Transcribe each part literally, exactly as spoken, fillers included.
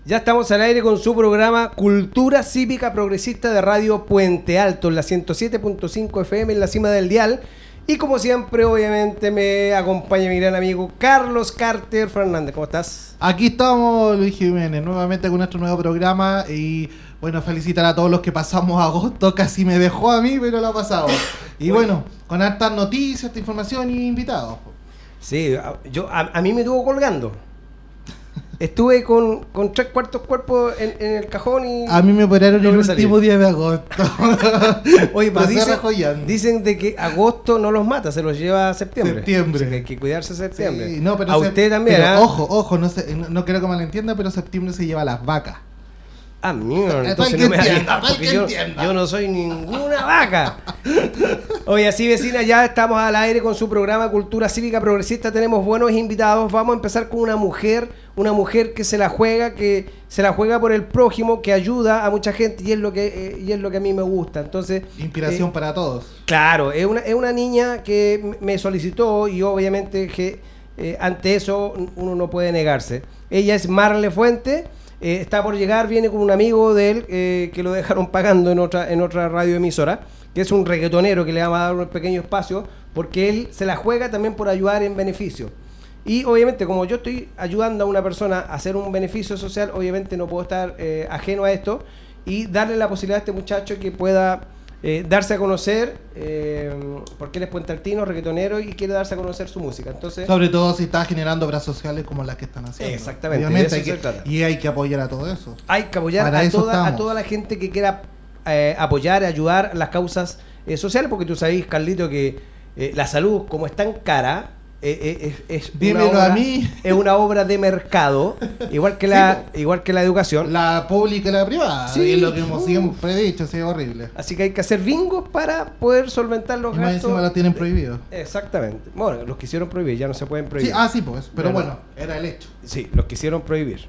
Ya estamos al aire con su programa Cultura Cívica Progresista de Radio Puente Alto, en la ciento siete punto cinco F M, en la cima del dial. Y como siempre, obviamente, me acompaña mi gran amigo Carlos Carter Fernández. ¿Cómo estás? Aquí estamos, Luis Jiménez, nuevamente con nuestro nuevo programa. Y bueno, felicitar a todos los que pasamos agosto. Casi me dejó a mí, pero lo ha pasado. Y bueno, con hartas noticias, esta información y invitados. Sí, yo, a, a mí me estuvo colgando. Estuve con, con tres cuartos cuerpos en, en el cajón y... A mí me operaron el último día de agosto. Oye, pero dicen, dicen de que agosto no los mata, se los lleva a septiembre. Septiembre. O sea, que hay que cuidarse a septiembre. Sí, no, pero a se, usted también, pero, ¿eh? Ojo, ojo, no, se, no, no quiero que malentienda, pero septiembre se lleva a las vacas. Ah, mierda, entonces no me entienda, porque yo, yo no soy ninguna vaca. Oye, así vecina, ya estamos al aire con su programa Cultura Cívica Progresista. Tenemos buenos invitados. Vamos a empezar con una mujer, una mujer que se la juega, que se la juega por el prójimo, que ayuda a mucha gente y es lo que eh, y es lo que a mí me gusta. Entonces, inspiración eh, para todos. Claro, es una es una niña que me solicitó y obviamente que eh, ante eso uno no puede negarse. Ella es Marle Fuente. Eh, está por llegar, viene con un amigo de él eh, que lo dejaron pagando en otra en otra radioemisora, que es un reggaetonero que le vamos a dar un pequeño espacio, porque él se la juega también por ayudar en beneficio. Y obviamente, como yo estoy ayudando a una persona a hacer un beneficio social, obviamente no puedo estar eh, ajeno a esto y darle la posibilidad a este muchacho que pueda eh, darse a conocer, eh, porque él es puentealtino, reggaetonero y quiere darse a conocer su música. Entonces, sobre todo si está generando obras sociales como las que están haciendo. Exactamente, obviamente de eso hay se trata. Que, y hay que apoyar a todo eso. Hay que apoyar a toda, a toda la gente que quiera eh, apoyar, ayudar las causas eh, sociales, porque tú sabés, Carlito, que eh, la salud, como es tan cara, eh, eh, es, es, Dímelo una obra, a mí. es una obra de mercado, igual que la sí, igual que la educación. La pública y la privada, sí, es lo que hemos uh, siempre dicho, sí, es horrible. Así que hay que hacer bingos para poder solventar los y gastos. Más encima lo tienen prohibido. Exactamente. Bueno, los quisieron prohibir, ya no se pueden prohibir. Sí, ah, sí, pues, pero ya bueno, no. Era el hecho. Sí, los quisieron prohibir.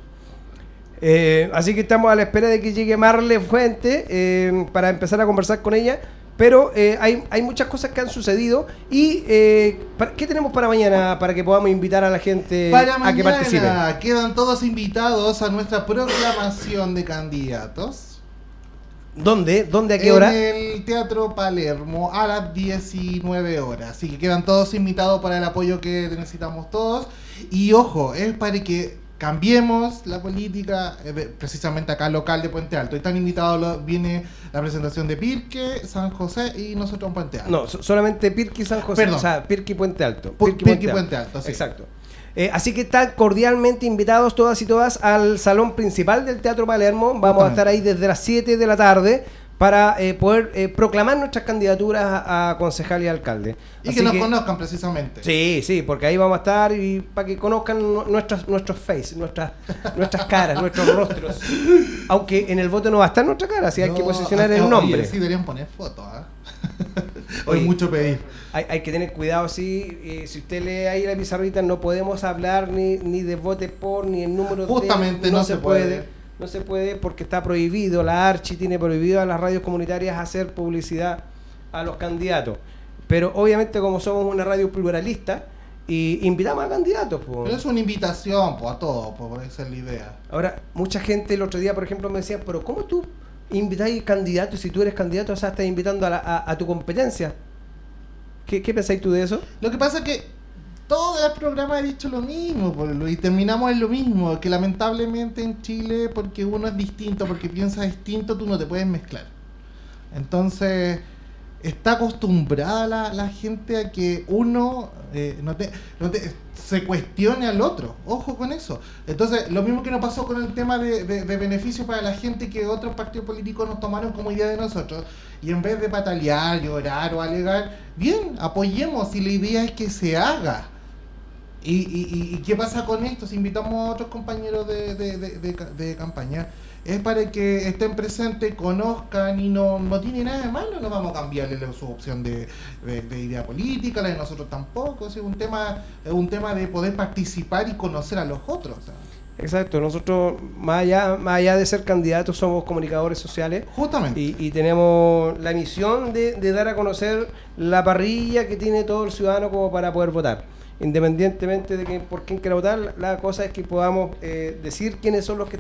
Eh, así que estamos a la espera de que llegue Marle Fuente eh, para empezar a conversar con ella. Pero eh, hay, hay muchas cosas que han sucedido. ¿Y eh, para, qué tenemos para mañana para que podamos invitar a la gente para a mañana, que participe? Quedan todos invitados a nuestra proclamación de candidatos. ¿Dónde? ¿Dónde? ¿A qué hora? En el Teatro Palermo a las diecinueve horas. Así que quedan todos invitados para el apoyo que necesitamos todos. Y ojo, es para que cambiemos la política, eh, precisamente acá local de Puente Alto. Están invitados, lo, viene la presentación de Pirque, San José y nosotros en Puente Alto. No, so, solamente Pirque y San José. Perdón. O sea, Pirque y Puente Alto. Pirque, Pirque y Puente Alto, sí. Exacto. Eh, así que están cordialmente invitados todas y todas al salón principal del Teatro Palermo. Vamos a estar ahí desde las siete de la tarde para eh, poder eh, proclamar nuestras candidaturas a, a concejal y alcalde. Y Así que nos que, conozcan precisamente. Sí, sí, porque ahí vamos a estar y para que conozcan nuestras, nuestros face, nuestras, nuestras caras, nuestros rostros. Aunque en el voto no va a estar nuestra cara, así no, hay que posicionar el nombre. Oye, sí deberían poner fotos, ¿eh? Hoy mucho pedir. Hay, hay que tener cuidado, sí, eh, si usted lee ahí la pizarrita, no podemos hablar ni, ni de vote por, ni el número. Justamente de... no, no se puede. puede. No se puede porque está prohibido, la Archi tiene prohibido a las radios comunitarias hacer publicidad a los candidatos. Pero obviamente como somos una radio pluralista, y invitamos a candidatos. Po. Pero es una invitación po, a todos, po, esa es la idea. Ahora, mucha gente el otro día, por ejemplo, me decía, pero ¿cómo tú invitáis candidatos si tú eres candidato? O sea, estás invitando a, la, a, a tu competencia. ¿Qué, ¿Qué pensáis tú de eso? Lo que pasa es que todo el programa ha dicho lo mismo, por, y terminamos en lo mismo, que lamentablemente en Chile, porque uno es distinto, porque piensa distinto, tú no te puedes mezclar. Entonces, está acostumbrada la, la gente a que uno eh, no te, no te, se cuestione al otro. Ojo con eso. Entonces, lo mismo que nos pasó con el tema de, de, de beneficios para la gente que otros partidos políticos nos tomaron como idea de nosotros. Y en vez de patalear, llorar o alegar, bien, apoyemos y la idea es que se haga. ¿Y, y, y qué pasa con esto? Si invitamos a otros compañeros de, de, de, de, de campaña, es para que estén presentes, conozcan y no, no tiene nada de malo, no vamos a cambiarle su opción de, de, de idea política, la de nosotros tampoco, es un tema, es un tema de poder participar y conocer a los otros. ¿Sabes? Exacto, nosotros más allá, más allá de ser candidatos somos comunicadores sociales. Justamente. Y, y tenemos la misión de, de dar a conocer la parrilla que tiene todo el ciudadano como para poder votar. Independientemente de que, por quién quiera votar, la cosa es que podamos eh, decir quiénes son los que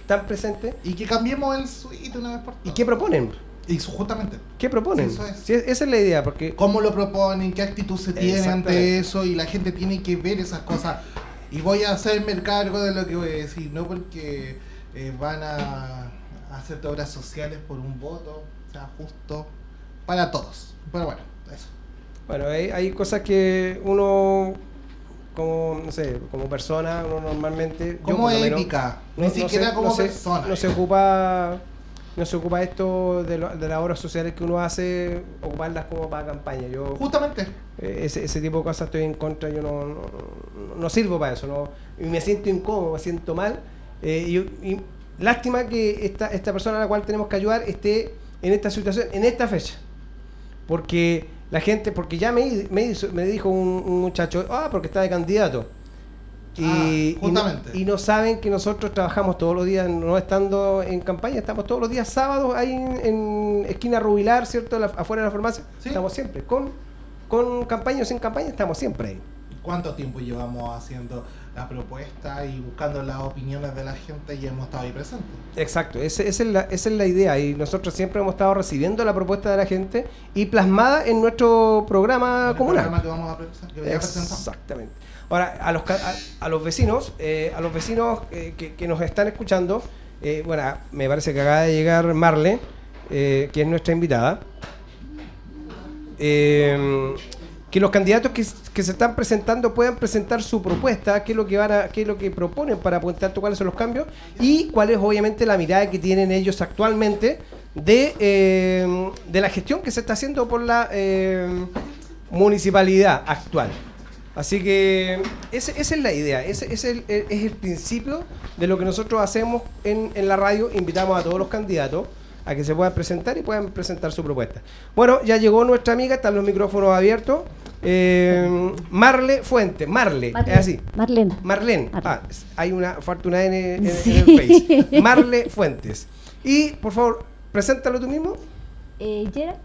tan presentes. Y que cambiemos el suite una vez por todas. ¿Y qué proponen? Y su- justamente. ¿Qué proponen? Sí, eso es. Sí, esa es la idea, porque... ¿Cómo lo proponen? ¿Qué actitud se tiene Exactamente. ante eso? Y la gente tiene que ver esas cosas. Y voy a hacerme cargo de lo que voy a decir, no porque eh, van a, a hacer obras sociales por un voto, o sea, justo para todos. Pero bueno, eso. Bueno, hay, hay cosas que uno, como, no sé, como persona, uno normalmente... yo Como por lo menos, ética, no- ni no siquiera se- como no se- persona. No se ocupa... No se ocupa esto de, lo- de las obras sociales que uno hace, ocuparlas como para campaña. Yo, Justamente. eh, ese, ese tipo de cosas estoy en contra, yo no, no, no- no sirvo para eso, no, y me siento incómodo, me siento mal. eh, y, y lástima que esta, esta persona a la cual tenemos que ayudar esté en esta situación, en esta fecha. Porque la gente, porque ya me, me, hizo- me dijo un, un muchacho, ah, porque está de candidato. Y, Ah, y no- justamente. y no saben que nosotros trabajamos todos los días, no estando en campaña, estamos todos los días sábados ahí en, en esquina Rubilar, ¿cierto? La- afuera de la farmacia, Sí. estamos siempre, con, con campaña o sin campaña, estamos siempre ahí. ¿Cuánto tiempo llevamos haciendo la propuesta y buscando las opiniones de la gente y hemos estado ahí presentes? Exacto, ese- esa, es la, esa es la idea, y nosotros siempre hemos estado recibiendo la propuesta de la gente y plasmada en nuestro programa El comunal. programa que vamos a presentar, que ya presentamos. Exactamente. Ahora, a los, ca- a, a los vecinos, eh, a los vecinos eh, que, que nos están escuchando, eh, bueno, me parece que acaba de llegar Marle, eh, que es nuestra invitada, eh, que los candidatos que, que se están presentando puedan presentar su propuesta, qué es lo que van a, qué es lo que proponen para apuntar cuáles son los cambios y cuál es obviamente la mirada que tienen ellos actualmente de, eh, de la gestión que se está haciendo por la eh, municipalidad actual. Así que ese, esa es la idea, ese, ese es, el, es el principio de lo que nosotros hacemos en, en la radio. Invitamos a todos los candidatos a que se puedan presentar y puedan presentar su propuesta. Bueno, ya llegó nuestra amiga, están los micrófonos abiertos. Eh, Marle Fuente, Marle, Marlene. es así. Marlene. Marlene, Marlene. ah, es- hay una, falta una N en, en Sí. el face. Marle Fuentes. Y, por favor, preséntalo tú mismo. Eh, Gerald.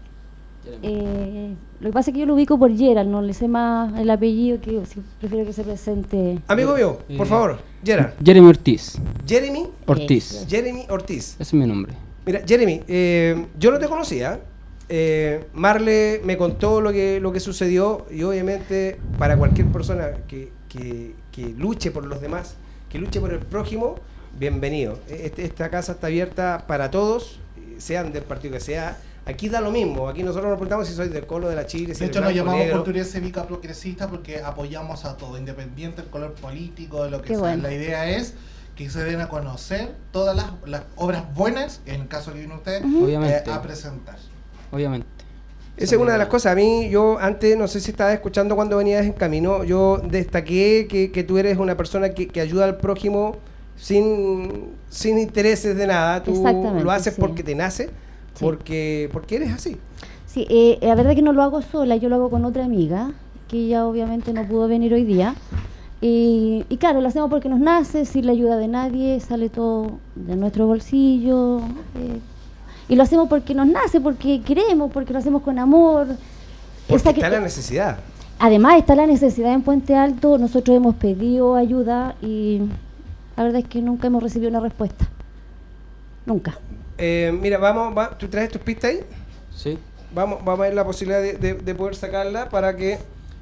Eh, lo que pasa es que yo lo ubico por Gerald, no le sé más el apellido, que si- prefiero que se presente. Amigo mío, por Eh, favor, Gerard. Jeremy Ortiz. Jeremy, Ortiz. Jeremy Ortiz. Ese es mi nombre. Mira, Jeremy, eh, yo no te conocía. Eh, Marle me contó lo que, lo que sucedió y obviamente para cualquier persona que, que, que luche por los demás, que luche por el prójimo, bienvenido. Este- esta casa está abierta para todos, sean del partido que sea. Aquí da lo mismo, aquí nosotros nos preguntamos si soy del Colo, de la Chile, si De eres hecho, nos blanco, llamamos negro. Cultura Cívica Progresista porque apoyamos a todo, independiente del color político, de lo que Qué sea. bueno. La idea es que se den a conocer todas las, las obras buenas, en el caso que viene usted, Ujú. Obviamente. eh, a presentar. Obviamente. Esa es una de las cosas. A mí, yo antes, no sé si estabas escuchando cuando venías en camino, yo destaqué que, que tú eres una persona que, que ayuda al prójimo sin, sin intereses de nada. Tú Exactamente, lo haces sí. porque te nace, Sí. porque, porque eres así. Sí, eh, la verdad que no lo hago sola, yo lo hago con otra amiga, que ella obviamente no pudo venir hoy día. Y, y claro, lo hacemos porque nos nace, sin la ayuda de nadie, sale todo de nuestro bolsillo. eh, y lo hacemos porque nos nace, porque queremos, porque lo hacemos con amor. Porque Esa que- está la necesidad. Además está la necesidad en Puente Alto, nosotros hemos pedido ayuda y la verdad es que nunca hemos recibido una respuesta. Nunca. Eh, mira, vamos, va- ¿tú traes tus pistas ahí? Sí. Vamos, vamos a ver la posibilidad de, de- de poder sacarla para que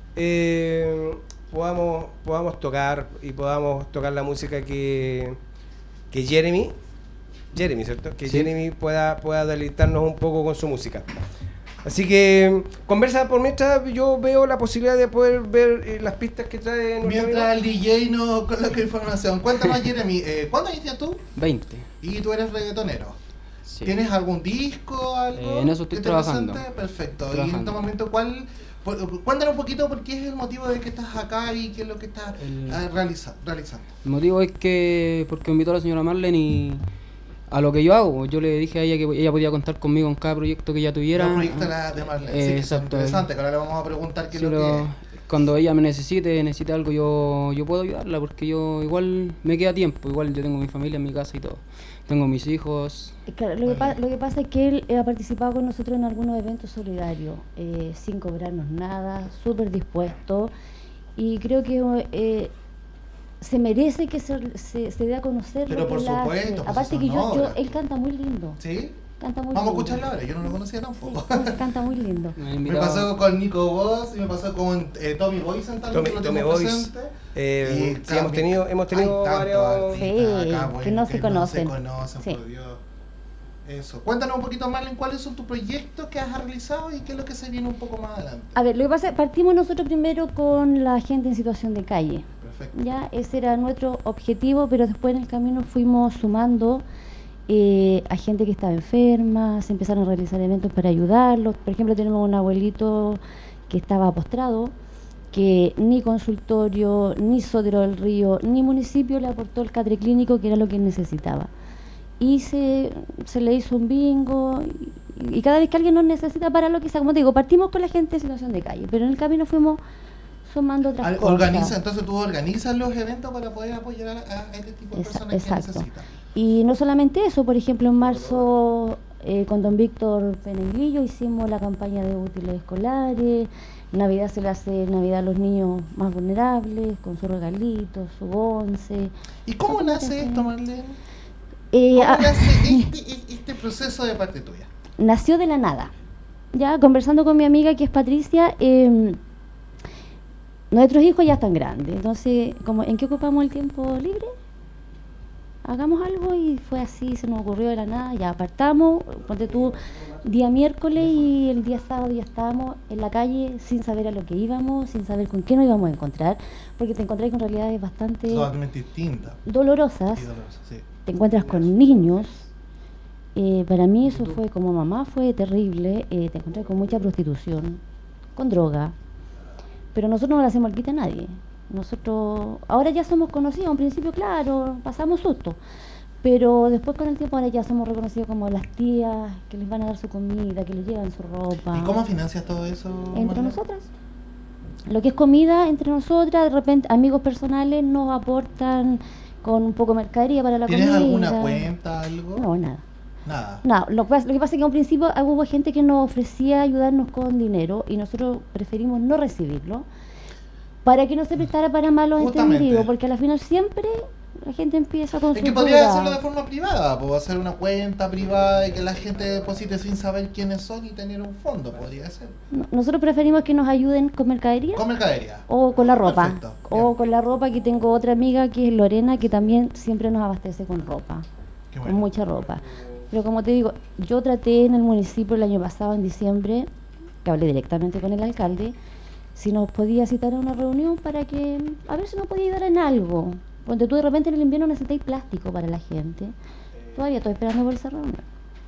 eh, podamos, podamos tocar y podamos tocar la música que, que Jeremy, Jeremy, ¿cierto? Que Sí. Jeremy pueda, pueda deleitarnos un poco con su música. Así que conversa por mientras yo veo la posibilidad de poder ver eh, las pistas que trae nuestro Mientras el amigo. D J nos coloca información, cuéntanos, Jeremy, eh, ¿cuándo inicias tú? veinte. Y tú eres reggaetonero. Sí. ¿Tienes algún disco, algo? Eh, en eso estoy que te trabajando. presente? Perfecto. Y en Trabajando. este momento, ¿cuál? Por- Cuéntanos un poquito por qué es el motivo de que estás acá y qué es lo que estás El- eh, realiza- realizando. El motivo es que porque me invitó la señora Marlene y a lo que yo hago, yo le dije a ella que ella podía contar conmigo en cada proyecto que ella tuviera. Los proyectos de la- de Marlene, Eh, sí, que son exacto. interesantes, que ahora le vamos a preguntar qué es Sí, lo lo- que es. Cuando ella me necesite, necesite algo, yo, yo puedo ayudarla porque yo igual me queda tiempo, igual yo tengo mi familia en mi casa y todo. Tengo mis hijos. Eh, Claro, lo, que pa- lo que pasa es que él eh, ha participado con nosotros en algunos eventos solidarios, eh, sin cobrarnos nada, súper dispuesto. Y creo que eh, se merece que se, se, se dé a conocer. Pero lo que por él hace. supuesto, pues Aparte eso que es yo, yo, obra. él canta muy lindo. ¿Sí? Canta muy Vamos a lindo. escucharla ahora, yo no lo conocía tampoco. Sí, canta muy lindo. Me han Me invitado- pasó con Nico Voz y me pasó con eh, Tommy Boysen también, Tommy, que lo Tommy tengo Boyce. presente. Eh, Y sí, hemos también- tenido, hemos tenido hay tantos varios. artistas Sí, acá, que bueno, no se conocen. No se conocen, Sí. por Dios. Eso. Cuéntanos un poquito más en cuáles son tus proyectos que has realizado y qué es lo que se viene un poco más adelante. A ver, lo que pasa es partimos nosotros primero con la gente en situación de calle. Perfecto. Ya, ese era nuestro objetivo, pero después en el camino fuimos sumando eh, a gente que estaba enferma, se empezaron a realizar eventos para ayudarlos. Por ejemplo, tenemos un abuelito que estaba postrado, que ni consultorio, ni Sotero del Río, ni municipio le aportó el catre clínico, que era lo que él necesitaba. Y se, se le hizo un bingo, y, y cada vez que alguien nos necesita para lo que sea, como te digo, partimos con la gente en situación de calle, pero en el camino fuimos sumando otras Al- cosas. Organiza, entonces tú organizas los eventos para poder apoyar a, a este tipo de Esa- personas exacto. que necesitan. Y no solamente eso, por ejemplo, en marzo eh, con don Víctor Penenguillo hicimos la campaña de útiles escolares. Navidad se le hace Navidad a los niños más vulnerables, con sus regalitos, su once. ¿Y cómo Son nace cosas esto, que- Marlene? Eh, ¿Cómo ah, nace este, este proceso de parte tuya? nació de la nada. Ya conversando con mi amiga que es Patricia, eh, nuestros hijos ya están grandes, entonces, como, ¿en qué ocupamos el tiempo libre? Hagamos algo, y fue así, se nos ocurrió de la nada, ya apartamos, ponte tú, día miércoles y el día sábado ya estábamos en la calle sin saber a lo que íbamos, sin saber con qué nos íbamos a encontrar, porque te encontrás con realidades bastante Totalmente distinta. dolorosas. Y dolorosa, sí. Te encuentras con niños. Eh, para mí eso fue, como mamá, fue terrible. Eh, te encuentras con mucha prostitución, con droga. Pero nosotros no le hacemos el quite a nadie. Nosotros, ahora ya somos conocidos, en principio, claro, pasamos susto. Pero después con el tiempo ahora ya somos reconocidos como las tías que les van a dar su comida, que les llevan su ropa. ¿Y cómo financias todo eso? Entre Marlene? nosotras. Lo que es comida entre nosotras, de repente amigos personales nos aportan con un poco de mercadería para la ¿Tienes comida. alguna cuenta, algo? No, nada. Nada. No, lo, que pasa- lo que pasa es que al principio ah, hubo gente que nos ofrecía ayudarnos con dinero y nosotros preferimos no recibirlo para que no se prestara para malos Justamente. entendidos, porque al final siempre la gente empieza con Es su que podría duda. hacerlo de forma privada, puedo hacer una cuenta privada y que la gente deposite sin saber quiénes son y tener un fondo, podría ser. No- Nosotros preferimos que nos ayuden con mercadería Con mercadería. o con la ropa. Perfecto, O bien. con la ropa, que tengo otra amiga que es Lorena, que también siempre nos abastece con ropa, Qué con bueno. mucha ropa. Pero como te digo, yo traté en el municipio el año pasado, en diciembre, que hablé directamente con el alcalde, si nos podía citar a una reunión para que, a ver si nos podía ayudar en algo. Cuando tú de repente en el invierno necesitáis plástico para la gente. Todavía estoy esperando por esa reunión.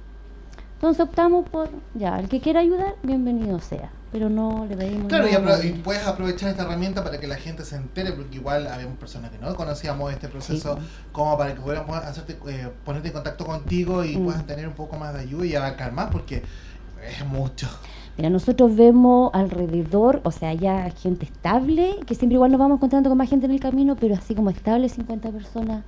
Entonces optamos por, ya, el que quiera ayudar, bienvenido sea. Pero no le pedimos Claro, y, nada. apro- y puedes aprovechar esta herramienta para que la gente se entere, porque igual habíamos personas que no conocíamos este proceso, Sí. como para que pudiéramos hacerte, eh, ponerte en contacto contigo y Mm. puedan tener un poco más de ayuda y abarcar más, porque es mucho. Mira, nosotros vemos alrededor, o sea, ya gente estable, que siempre igual nos vamos encontrando con más gente en el camino, pero así como estable, cincuenta personas,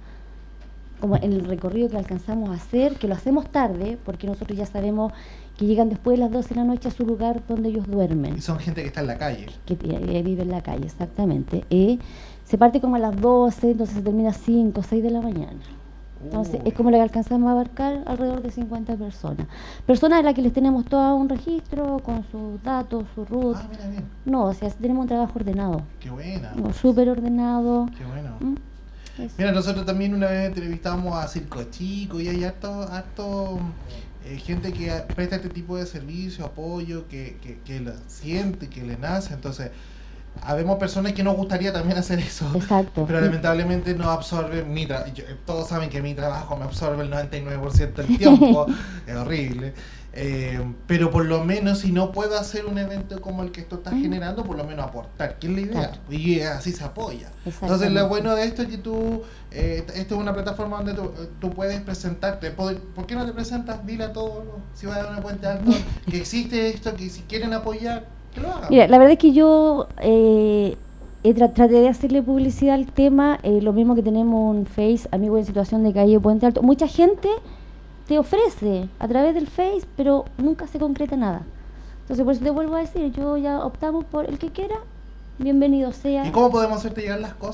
como en el recorrido que alcanzamos a hacer, que lo hacemos tarde, porque nosotros ya sabemos que llegan después de las doce de la noche a su lugar donde ellos duermen, Y son gente que está en la calle. que eh, vive en la calle, exactamente. Eh, se parte como a las doce, entonces se termina a cinco, seis de la mañana. Entonces Uy. es como lo que alcanzamos a abarcar alrededor de cincuenta personas. Personas a las que les tenemos todo un registro con sus datos, su R U T. Ah, mira bien. No, o sea, tenemos un trabajo ordenado, Qué buena. no, súper ordenado. Qué bueno. ¿Mm? Es- Mira, nosotros también una vez entrevistamos a Circo Chico y hay harto, harto eh, gente que presta este tipo de servicio, apoyo, que, que, que lo siente, que le nace. Entonces, habemos personas que nos gustaría también hacer eso. Exacto. Pero lamentablemente no absorbe mi trabajo. Todos saben que mi trabajo me absorbe el noventa y nueve por ciento del tiempo. Es horrible. Eh, pero por lo menos si no puedo hacer un evento como el que tú estás Mm. generando, por lo menos aportar, que es la idea. Claro. Y así se apoya. Entonces Exactamente. lo bueno de esto es que tú, eh, esto es una plataforma donde tú, tú puedes presentarte. ¿Por, ¿por qué no te presentas? Dile a todos los ciudadanos de Puente Alto que existe esto, que si quieren apoyar, que lo hagan. Mira, la verdad es que yo eh, he tra- traté de hacerle publicidad al tema, eh, lo mismo que tenemos un Face, Amigos en Situación de Calle Puente Alto. Mucha gente te ofrece a través del Face, pero nunca se concreta nada. Entonces, por eso te vuelvo a decir, yo ya optamos por el que quiera, bienvenido sea. ¿Y cómo podemos hacerte llegar las cosas?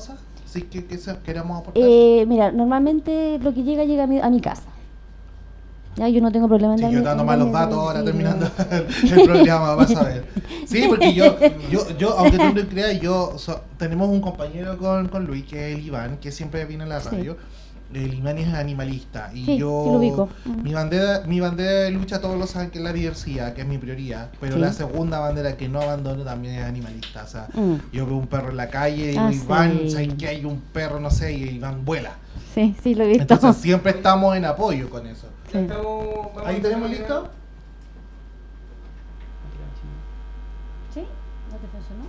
Así que, que se- queramos aportar. Eh, mira, normalmente lo que llega, llega a mi, a mi casa. Ya, yo no tengo problema en Sí, darme- yo dando en malos darme datos ahora domicilio. terminando el programa, vas a ver. Sí, porque yo, yo, yo aunque tú no creas, yo so- tenemos un compañero con, con Luis, que es el Iván, que siempre viene a la Sí. radio. El Iván es animalista y Sí, yo sí lo ubico. Mm. mi bandera mi bandera de lucha todos los años que es la diversidad, que es mi prioridad, pero Sí. la segunda bandera que no abandono también es animalista. O sea, Mm. yo veo un perro en la calle y digo, Ah, Iván, sí. ¿sabes que hay un perro, no sé, y Iván vuela? Sí, sí, lo he visto. Entonces siempre estamos en apoyo con eso. Sí. Estamos- vamos Ahí a- tenemos listo. ¿Sí? ¿No te funcionó?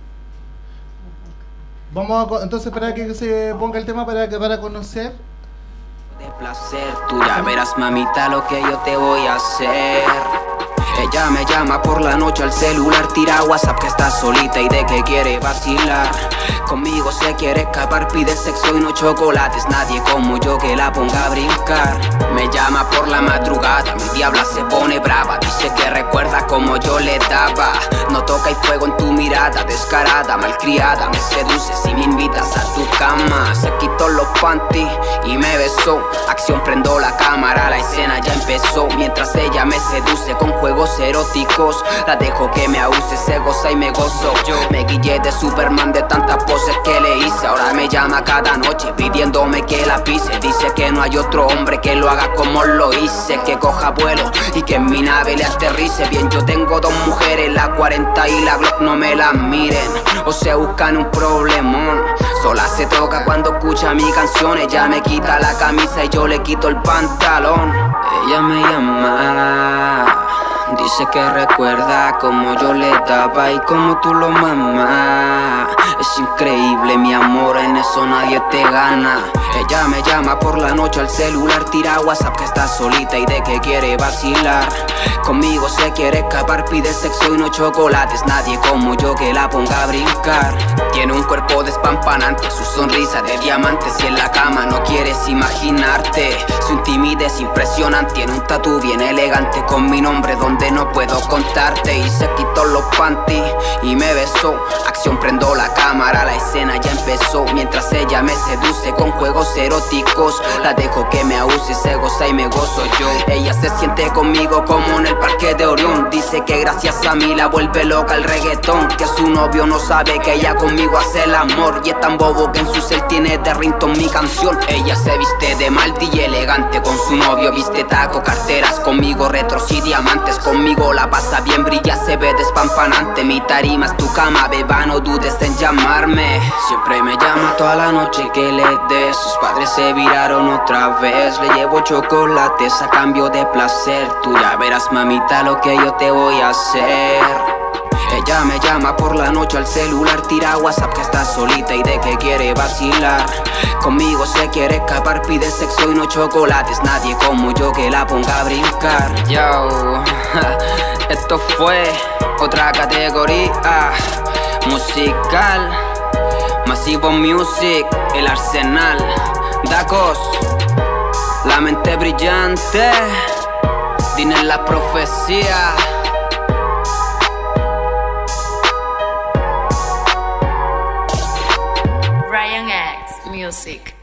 Vamos a, co- entonces para que se ponga el tema para que para conocer. De placer, tú ya verás, mamita, lo que yo te voy a hacer. Ella me llama por la noche al celular, tira WhatsApp que está solita y de que quiere vacilar. Conmigo se quiere escapar, pide sexo y no chocolates. Nadie como yo que la ponga a brincar. Me llama por la madrugada, mi diabla se pone brava. Dice que recuerda como yo le daba. No toca y fuego en tu mirada, descarada, malcriada. Me seduce si me invitas a tu cama. Se quitó los panties y me besó. Acción, prendo la cámara, la escena ya empezó. Mientras ella me seduce con juegos eróticos, la dejo que me abuse, se goza y me gozo. Yo me guillé de Superman de tantas poses que le hice. Ahora me llama cada noche pidiéndome que la pise. Dice que no hay otro hombre que lo haga como lo hice, que coja vuelo y que en mi nave le aterrice. Bien, yo tengo dos mujeres, la cuarenta y la Glock, no me la miren o se buscan un problemón. Sola se toca cuando escucha mi canción. Ella me quita la camisa y yo le quito el pantalón. Ella me llama, dice que recuerda como yo le daba y como tú lo mamás. Es increíble mi amor, en eso nadie te gana. Ella me llama por la noche al celular, tira WhatsApp que está solita y de que quiere vacilar. Conmigo se quiere escapar, pide sexo y no chocolates. Nadie como yo que la ponga a brincar. Tiene un cuerpo despampanante, su sonrisa de diamante. Si en la cama no quieres imaginarte, su intimidad es impresionante. Tiene un tatú bien elegante con mi nombre donde no puedo contarte. Y se quitó los panties y me besó. Acción, prendo la cámara, la escena ya empezó. Mientras ella me seduce con juegos eróticos, la dejo que me abuse, se goza y me gozo yo. Ella se siente conmigo como en el parque de Orión. Dice que gracias a mí la vuelve loca el reggaetón, que su novio no sabe que ella conmigo hace el amor. Y es tan bobo que en su cel tiene de ringtone mi canción. Ella se viste de maldi y elegante, con su novio viste taco, carteras, conmigo retros y diamantes. Conmigo la pasa bien, brilla, se ve despampanante. Mi tarima es tu cama, beba, no dudes en llamarme. Siempre me llama toda la noche que le dé. Sus padres se viraron otra vez. Le llevo chocolates a cambio de placer. Tú ya verás, mamita, lo que yo te voy a hacer. Ella me llama por la noche al celular, tira WhatsApp que está solita y de que quiere vacilar. Conmigo se quiere escapar, pide sexo y no chocolates. Nadie como yo que la ponga a brincar. Yo, esto fue otra categoría musical. Masivo Music, el Arsenal, Dacos, la mente brillante, Dine la profecía. Brian X Music.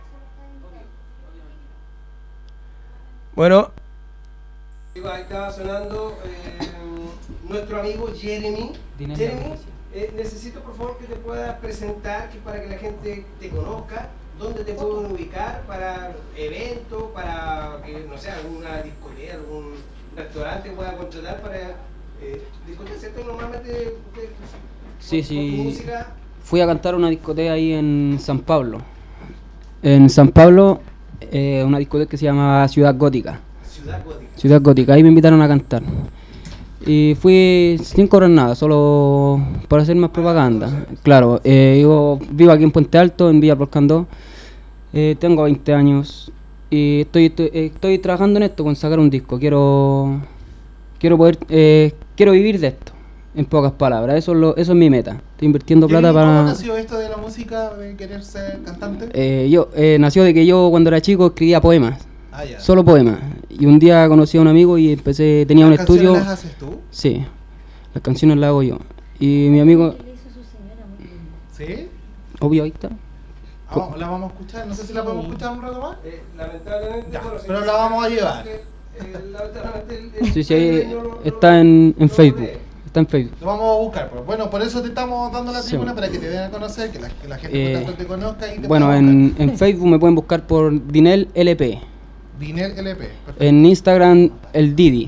Bueno, ahí estaba sonando eh, nuestro amigo Jeremy. Dine la Jeremy, profecía. eh, necesito por favor que te puedas presentar, que para que la gente te conozca, dónde te pueden ubicar para eventos, para que, no sé, alguna discoteca, algún restaurante pueda contratar para eh, discoteca, ¿cierto? Normalmente usted, Sí, con- sí. con tu música, Fui a cantar una discoteca ahí en San Pablo. En San Pablo, eh, una discoteca que se llama Ciudad Gótica. Ciudad Gótica. Ciudad Gótica, ahí me invitaron a cantar. Y fui sin cobrar nada, solo para hacer más propaganda. Claro, eh, yo vivo aquí en Puente Alto, en Villa Volcán. Eh, tengo veinte años y estoy, estoy, estoy trabajando en esto, con sacar un disco. Quiero quiero poder eh, quiero vivir de esto, en pocas palabras. Eso es, lo, eso es mi meta. Estoy invirtiendo plata Jeremy, ¿cómo para... nació esto de la música, de querer ser cantante? Eh, yo eh, nació de que yo cuando era chico escribía poemas, Ah, ya. solo poemas. Y un día conocí a un amigo y empecé, tenía un ¿Las canciones estudio. las haces tú? Sí, las canciones las hago yo. Y mi amigo, ¿Sí? obvio, ahí está. Vamos, la vamos a escuchar, no sé si la podemos escuchar un rato más. Eh, lamentablemente, Ya, bueno, pero si- la vamos a llevar. eh, lamentablemente el- el- Sí, sí, ahí no lo- está no- en, no en lo Facebook. lee. Está en Facebook. Lo vamos a buscar, pero bueno, por eso te estamos dando la Sí. tribuna para que te den a conocer, que la, que la gente Eh, por tanto te conozca y te Bueno, pueda en, buscar. en Facebook me pueden buscar por Dinel L P. Dinel L P. Perfecto. En Instagram, el Didi.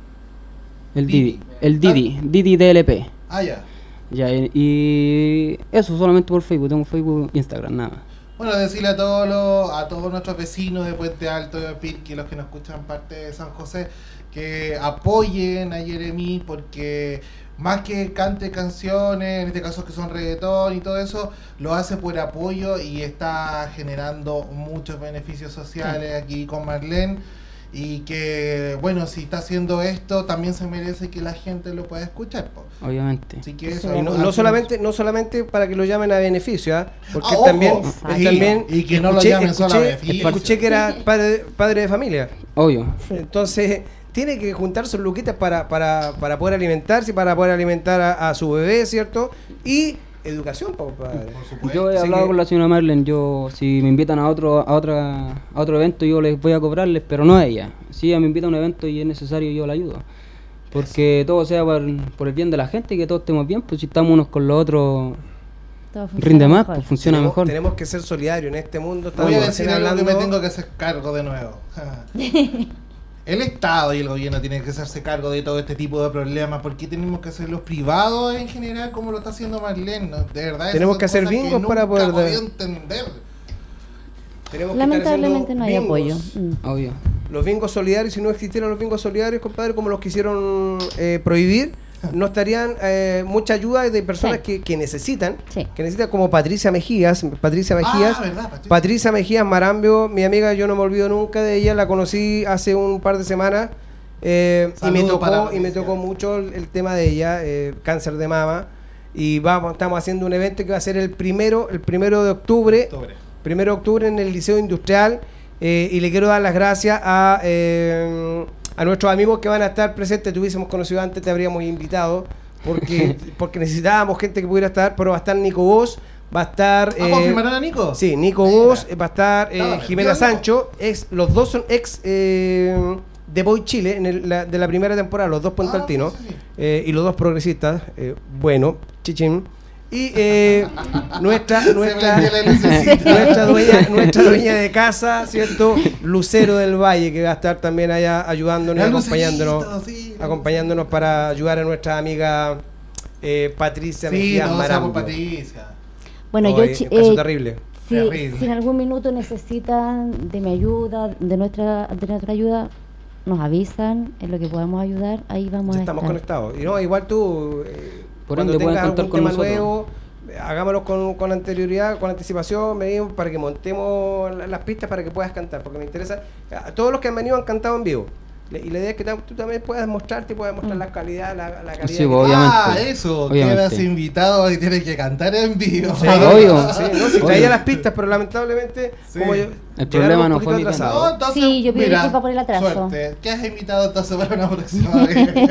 El Didi. Didi. El Didi. Didi D L P. Ah, ya. Ya, y- y eso solamente por Facebook. Tengo Facebook e Instagram, nada más. Bueno, decirle a todos los, a todos nuestros vecinos de Puente Alto, de Pirque, los que nos escuchan parte de San José, que apoyen a Jeremy, porque más que cante canciones, en este caso que son reggaetón y todo eso, lo hace por apoyo y está generando muchos beneficios sociales aquí con Marlene. Y que, bueno, si está haciendo esto, también se merece que la gente lo pueda escuchar, po. Obviamente. Así que eso. Y no, no solamente no solamente para que lo llamen a beneficio, ¿ah? Porque Ah, él ojo. también, Exacto. él también Y que no lo escuché- llamen solo a escuché- beneficio. escuché que era padre, padre de familia. Obvio. Entonces, tiene que juntar sus luquitas para, para, para poder alimentarse y para poder alimentar a, a su bebé, ¿cierto? Y educación, po, padre. Por supuesto. Yo he Así hablado que- con la señora Marlene. Yo, si me invitan a otro a otra a otro evento, yo les voy a cobrarles, pero no a ella. Si ella me invita a un evento y es necesario, yo la ayudo. Porque todo sea por, por el bien de la gente y que todos estemos bien. Pues si estamos unos con los otros, Todo funciona rinde más, mejor. pues funciona tenemos, mejor. tenemos que ser solidarios en este mundo. Voy a estamos decir recién algo que me hablando- tengo que hacer cargo de nuevo. El Estado y el gobierno tienen que hacerse cargo de todo este tipo de problemas. ¿Por qué tenemos que hacer los privados en general como lo está haciendo Marlene? No, de verdad, esas Tenemos son que hacer cosas bingos nunca para poder podía dar- entender. Tenemos que estar Lamentablemente haciendo no hay apoyo. bingos. Mm. Obvio. Los bingos solidarios, si no existieran los bingos solidarios, compadre, como los quisieron eh, prohibir, no estarían eh, mucha ayuda de personas Sí. que, que necesitan, Sí. que necesitan como Patricia Mejías, Patricia Mejías, Ah, ¿verdad, Patricia? Patricia Mejías Marambio, mi amiga, yo no me olvido nunca de ella, la conocí hace un par de semanas eh, y me Saludo para tocó y me Patricia. tocó mucho el, el tema de ella, eh, cáncer de mama, y vamos, estamos haciendo un evento que va a ser el primero, el primero de octubre. Octubre. Primero de octubre en el Liceo Industrial, eh, y le quiero dar las gracias a, eh, a nuestros amigos que van a estar presentes. Te hubiésemos conocido antes, te habríamos invitado, porque, porque necesitábamos gente que pudiera estar, pero va a estar Nico Vos, va a estar... ¿Ah, eh, confirmaron a Nico? Sí, Nico Mira. Vos, eh, va a estar eh, Estaba Jimena nervioso. Sancho, ex, los dos son ex eh, de Boy Chile, en el- la- de la primera temporada, los dos puentaltinos, sí, sí, sí. eh, y los dos progresistas, eh, bueno, chichín. Y eh, nuestra, nuestra, me dio la lucecita. nuestra, dueña, nuestra dueña de casa, ¿cierto? Lucero del Valle, que va a estar también allá ayudándonos, La acompañándonos, lucecita, sí. acompañándonos para ayudar a nuestra amiga eh, Patricia Sí, Mejías no, sea por Marambio. Patricia. Bueno, Oye, yo chi- un caso eh, terrible. si, Terrible. si en algún minuto necesitan de mi ayuda, de nuestra, de nuestra ayuda, nos avisan en lo que podamos ayudar, ahí vamos Ya a estamos estar. conectados. Y no, igual tú, eh, Por cuando ende, pueden tengas contar algún con tema nosotros. nuevo, eh, hagámoslo con, con anterioridad, con anticipación, venimos para que montemos la- las pistas para que puedas cantar, porque me interesa. A todos los que han venido han cantado en vivo. Le- Y la idea es que ta- tú también puedas mostrarte, puedas mostrar Mm. la calidad, la, la calidad. Sí, que vos, tienes. Ah, obviamente. eso, Obviamente. quedas invitado y tienes que cantar en vivo. Sí, Obvio. sí, no, si Obvio. traía las pistas, pero lamentablemente, Sí. como yo, El llegaron problema un no poquito fue mi atrasados. No, entonces, Sí, yo pido mira, disculpas por el atraso. Suerte. ¿Qué has invitado entonces para una próxima vez?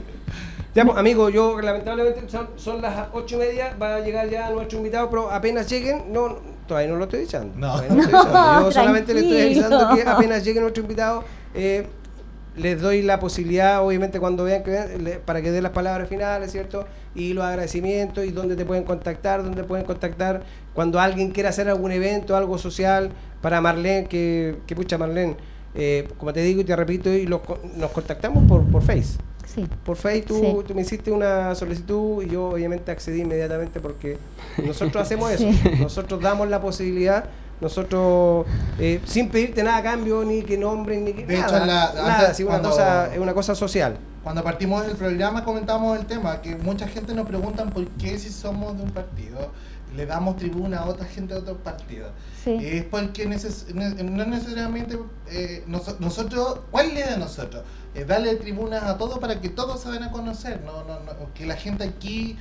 Ya, pues, amigo, yo lamentablemente son, son las ocho y media, va a llegar ya nuestro invitado, pero apenas lleguen, no, no, todavía no lo estoy echando. No. todavía lo estoy echando. Yo No, solamente le estoy tranquilo. avisando que apenas llegue nuestro invitado, eh, les doy la posibilidad, obviamente, cuando vean que ven, le- para que den las palabras finales, ¿cierto? Y los agradecimientos y dónde te pueden contactar, dónde pueden contactar cuando alguien quiera hacer algún evento, algo social para Marlene, que, que pucha Marlene, eh, como te digo y te repito, y los co- nos contactamos por, por Face. Sí. Por Facebook Sí. tú, tú me hiciste una solicitud y yo obviamente accedí inmediatamente porque nosotros hacemos eso, Sí. nosotros damos la posibilidad, nosotros eh, sin pedirte nada a cambio, ni que nombren, ni que De nada, hecho, en la- nada, antes, así una cuando- cosa, es una cosa social. Cuando partimos del programa comentamos el tema, que mucha gente nos preguntan por qué si somos de un partido le damos tribuna a otra gente de otros partidos. Sí. Es porque neces- ne- no necesariamente eh, nos- nosotros, ¿cuál es la idea de nosotros? Eh, darle tribunas a todos para que todos se den a conocer, no, no, no, que la gente aquí,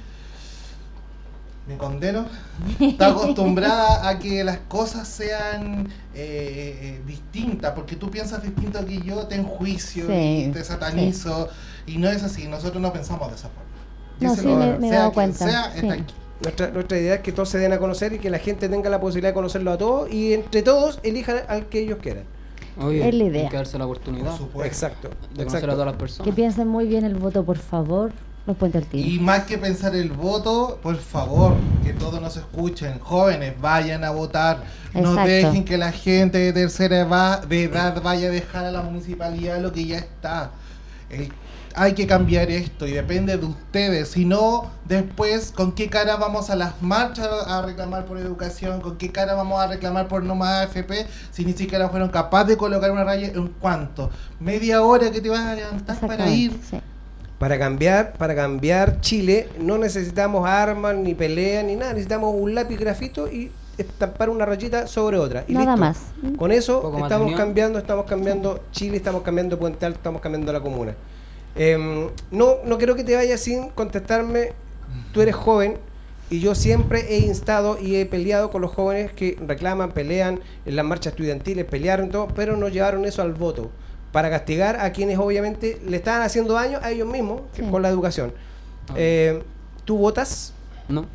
me condeno, está acostumbrada a que las cosas sean eh, eh, distintas, porque tú piensas distinto que yo, te enjuicio Sí, y te satanizo, y no es así, nosotros no pensamos de esa forma. Y No, ese sí, lugar, me- me he sea dado quien cuenta, sea, sí. está aquí. Nuestra, nuestra idea es que todos se den a conocer y que la gente tenga la posibilidad de conocerlo a todos y entre todos elijan al que ellos quieran. Obvio, Es la hay idea. que darse la oportunidad Por supuesto. Exacto. de conocer exacto. a todas las personas. Que piensen muy bien el voto, por favor, los Puente Alto. Y más que pensar el voto, por favor, que todos nos escuchen. Jóvenes, vayan a votar. No Exacto. dejen que la gente de tercera eva- de edad vaya a dejar a la municipalidad lo que ya está. El- hay que cambiar esto y depende de ustedes. Si no, después, ¿con qué cara vamos a las marchas a reclamar por educación? ¿Con qué cara vamos a reclamar por no más A F P? Si ni siquiera fueron capaces de colocar una raya en cuánto. Media hora que te vas a levantar para ir. Sí. Para cambiar, para cambiar Chile no necesitamos armas, ni peleas, ni nada. Necesitamos un lápiz grafito y estampar una rayita sobre otra. Y Nada listo. más. Con eso Poco más de estamos unión. cambiando, estamos cambiando Chile, estamos cambiando Puente Alto, estamos cambiando la comuna. Eh, no, no quiero que te vayas sin contestarme. Tú eres joven y yo siempre he instado y he peleado con los jóvenes que reclaman, pelean en las marchas estudiantiles, pelearon todo, pero no llevaron eso al voto para castigar a quienes obviamente le estaban haciendo daño a ellos mismos que Sí. con la educación. Eh, ¿Tú votas? ¿No?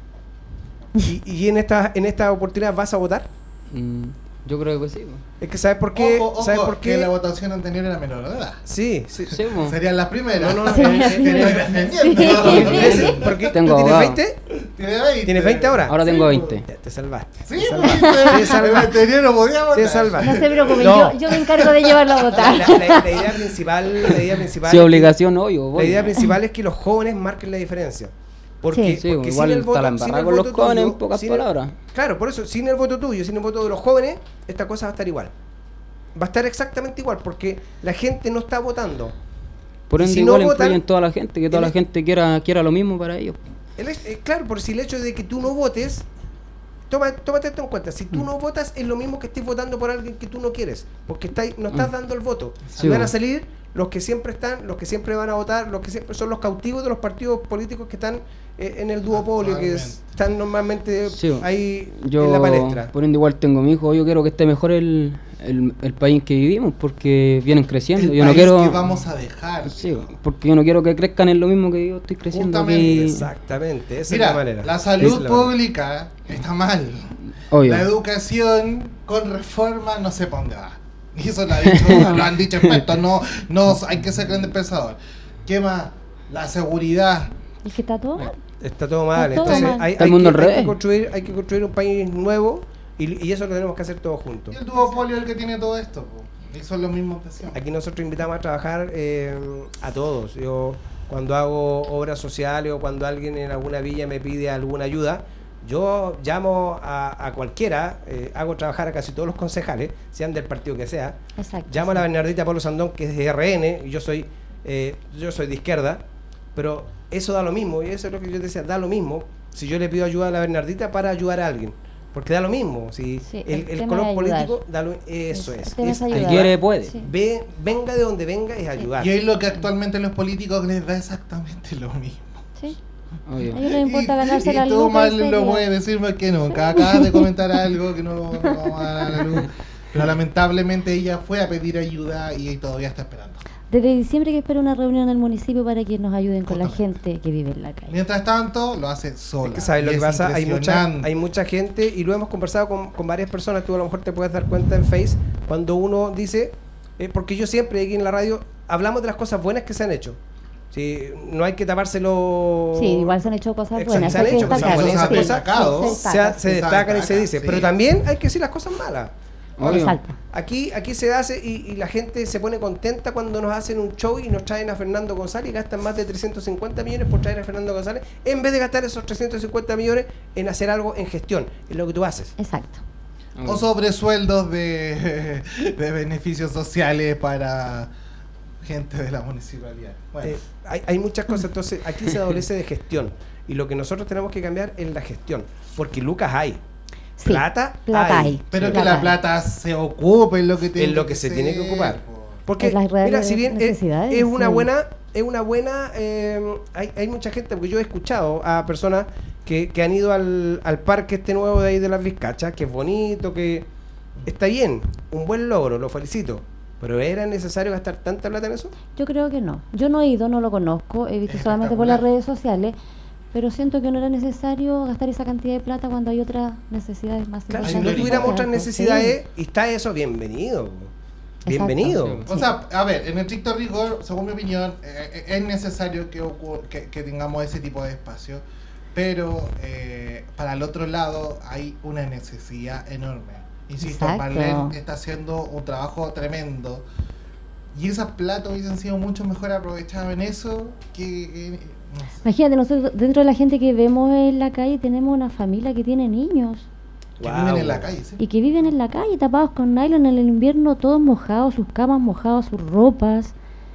¿Y, y en esta en esta oportunidad vas a votar? Mm, yo creo que sí. po. Es que ¿sabes por qué? Ojo, ojo, ¿Sabes por que qué? la votación anterior era menor de edad. Sí, sí. Sí, po. Serían las primeras. No, no, no. Sí, eh, la eh, primera. eh, Sí. eh, ¿Por qué? Tengo ¿Tú tienes abogado. veinte? Tiene veinte. ¿Tienes veinte ahora? Ahora tengo veinte. Ya, te salvaste. Sí, te pues, salvaste. Te el salvaste. anterior no podía votar. Te salvaste. No se preocupen, No. yo, yo me encargo de llevarlo a votar. La, la- la idea principal, la idea principal, Si obligación, obvio. la idea principal es que los jóvenes marquen la diferencia. Porque, Sí. Sí, porque igual sin el voto, está la sin embarrada el con los voto jóvenes, tuyo, en pocas sin el- palabras. claro, por eso, sin el voto tuyo, sin el voto de los jóvenes, esta cosa va a estar igual. Va a estar exactamente igual, porque la gente no está votando. Por y ende, si no igual votan, influye en toda la gente, que toda el- la gente quiera, quiera lo mismo para ellos. El hecho- eh, claro, por si el hecho de que tú no votes, toma, tómate esto en cuenta. Si tú no votas, es lo mismo que estés votando por alguien que tú no quieres, porque está, no estás Mm. dando el voto. Sí, Y van a bueno. salir los que siempre están, los que siempre van a votar, los que siempre son los cautivos de los partidos políticos que están eh, en el duopolio, que es- están normalmente Sí, bueno. ahí Yo, en la palestra. por ende, igual tengo mi hijo. Yo quiero que esté mejor el, el, el país en que vivimos, porque vienen creciendo. El yo no país quiero. que vamos a dejar. Sí, porque yo no quiero que crezcan en lo mismo que yo estoy creciendo Justamente, aquí. Exactamente, esa Mira, es la manera. la Esa salud es la manera. pública está mal. Obvio. La educación con reforma no sé para dónde va. Y eso lo, ha dicho, lo han dicho expertos, no, no hay que ser grande pensador. ¿Qué más? La seguridad. Es que está todo mal. Está todo mal, Está todo entonces mal. hay, Está hay el mundo que, al hay que revés. construir, hay que construir un país nuevo y, y eso lo tenemos que hacer todos juntos. Y el duopolio es el que tiene todo esto. Po. Y son los mismos de siempre. Aquí nosotros invitamos a trabajar eh, a todos. Yo cuando hago obras sociales o cuando alguien en alguna villa me pide alguna ayuda, yo llamo a, a cualquiera, eh, hago trabajar a casi todos los concejales, sean del partido que sea. Exacto. Llamo a la Bernardita Pablo Sandón, que es de R N, y yo soy, eh, yo soy de izquierda, pero eso da lo mismo, y eso es lo que yo te decía, da lo mismo si yo le pido ayuda a la Bernardita para ayudar a alguien. Porque da lo mismo, si Sí, el, el el tema color es ayudar. político, da lo, eso El es. tema es es ayudar. El quiere, puede. Sí. Ve, venga de donde venga, es ayudar. Y es lo que actualmente a los políticos les da exactamente lo mismo. Sí. Obvio. A ellos les importa y, ganarse y la tú luz. mal lo puedes decir más que nunca. Acabas de comentar algo que no, no vamos a dar a la luz. Pero lamentablemente ella fue a pedir ayuda y todavía está esperando. Desde diciembre que espero una reunión en el municipio para que nos ayuden con la Justamente. gente que vive en la calle. Mientras tanto, lo hace sola. Es que sabes lo Y que es pasa, hay mucha, impresionante. hay mucha gente y lo hemos conversado con, con varias personas, tú a lo mejor te puedes dar cuenta en Face, cuando uno dice, eh, porque yo siempre aquí en la radio hablamos de las cosas buenas que se han hecho. Sí, no hay que tapárselo. Sí, igual se han hecho cosas Exacto, buenas. se han hay que hecho cosas destacar. buenas, esas Sí, cosas destacado. se se, destaca. se destacan y se destaca, dice, sí. pero también hay que decir las cosas malas. Obvio. Resalta. Aquí, aquí se hace y, y la gente se pone contenta cuando nos hacen un show y nos traen a Fernando González y gastan más de trescientos cincuenta millones por traer a Fernando González, en vez de gastar esos trescientos cincuenta millones en hacer algo en gestión, en lo que tú haces. Exacto. O sobre sueldos de, de beneficios sociales para gente de la municipalidad. Bueno, Eh, hay, hay muchas cosas, entonces aquí se adolece de gestión y lo que nosotros tenemos que cambiar es la gestión, porque lucas hay, Sí, plata, plata hay, hay. pero Sí, que plata la hay. plata se ocupe en lo que tiene en lo que se tiene que ser, ocupar. po. Porque, En las reales mira, si bien es, necesidades, es una sí. buena, es una buena, eh, hay, hay mucha gente, porque yo he escuchado a personas que, que han ido al, al parque este nuevo de ahí de las Vizcachas, que es bonito, que está bien, un buen logro, lo felicito, pero ¿era necesario gastar tanta plata en eso? Yo creo que no. Yo no he ido, no lo conozco, he visto solamente por las redes sociales, pero siento que no era necesario gastar esa cantidad de plata cuando hay otras necesidades más Claro, si importantes. no tuviéramos otras Sí. necesidades y está eso, bienvenido. Bienvenido. O sea, a ver, en estricto rigor, según mi opinión, eh, es necesario que, ocur- que, que tengamos ese tipo de espacio, pero eh, para el otro lado hay una necesidad enorme. Insisto, Exacto. Marlene está haciendo un trabajo tremendo y esas plata hubiesen sido mucho mejor aprovechadas en eso que... eh, no sé. Imagínate, nosotros dentro de la gente que vemos en la calle tenemos una familia que tiene niños Que Wow. viven en la calle, ¿sí? y que viven en la calle tapados con nylon en el invierno, todos mojados, sus camas mojadas, sus ropas.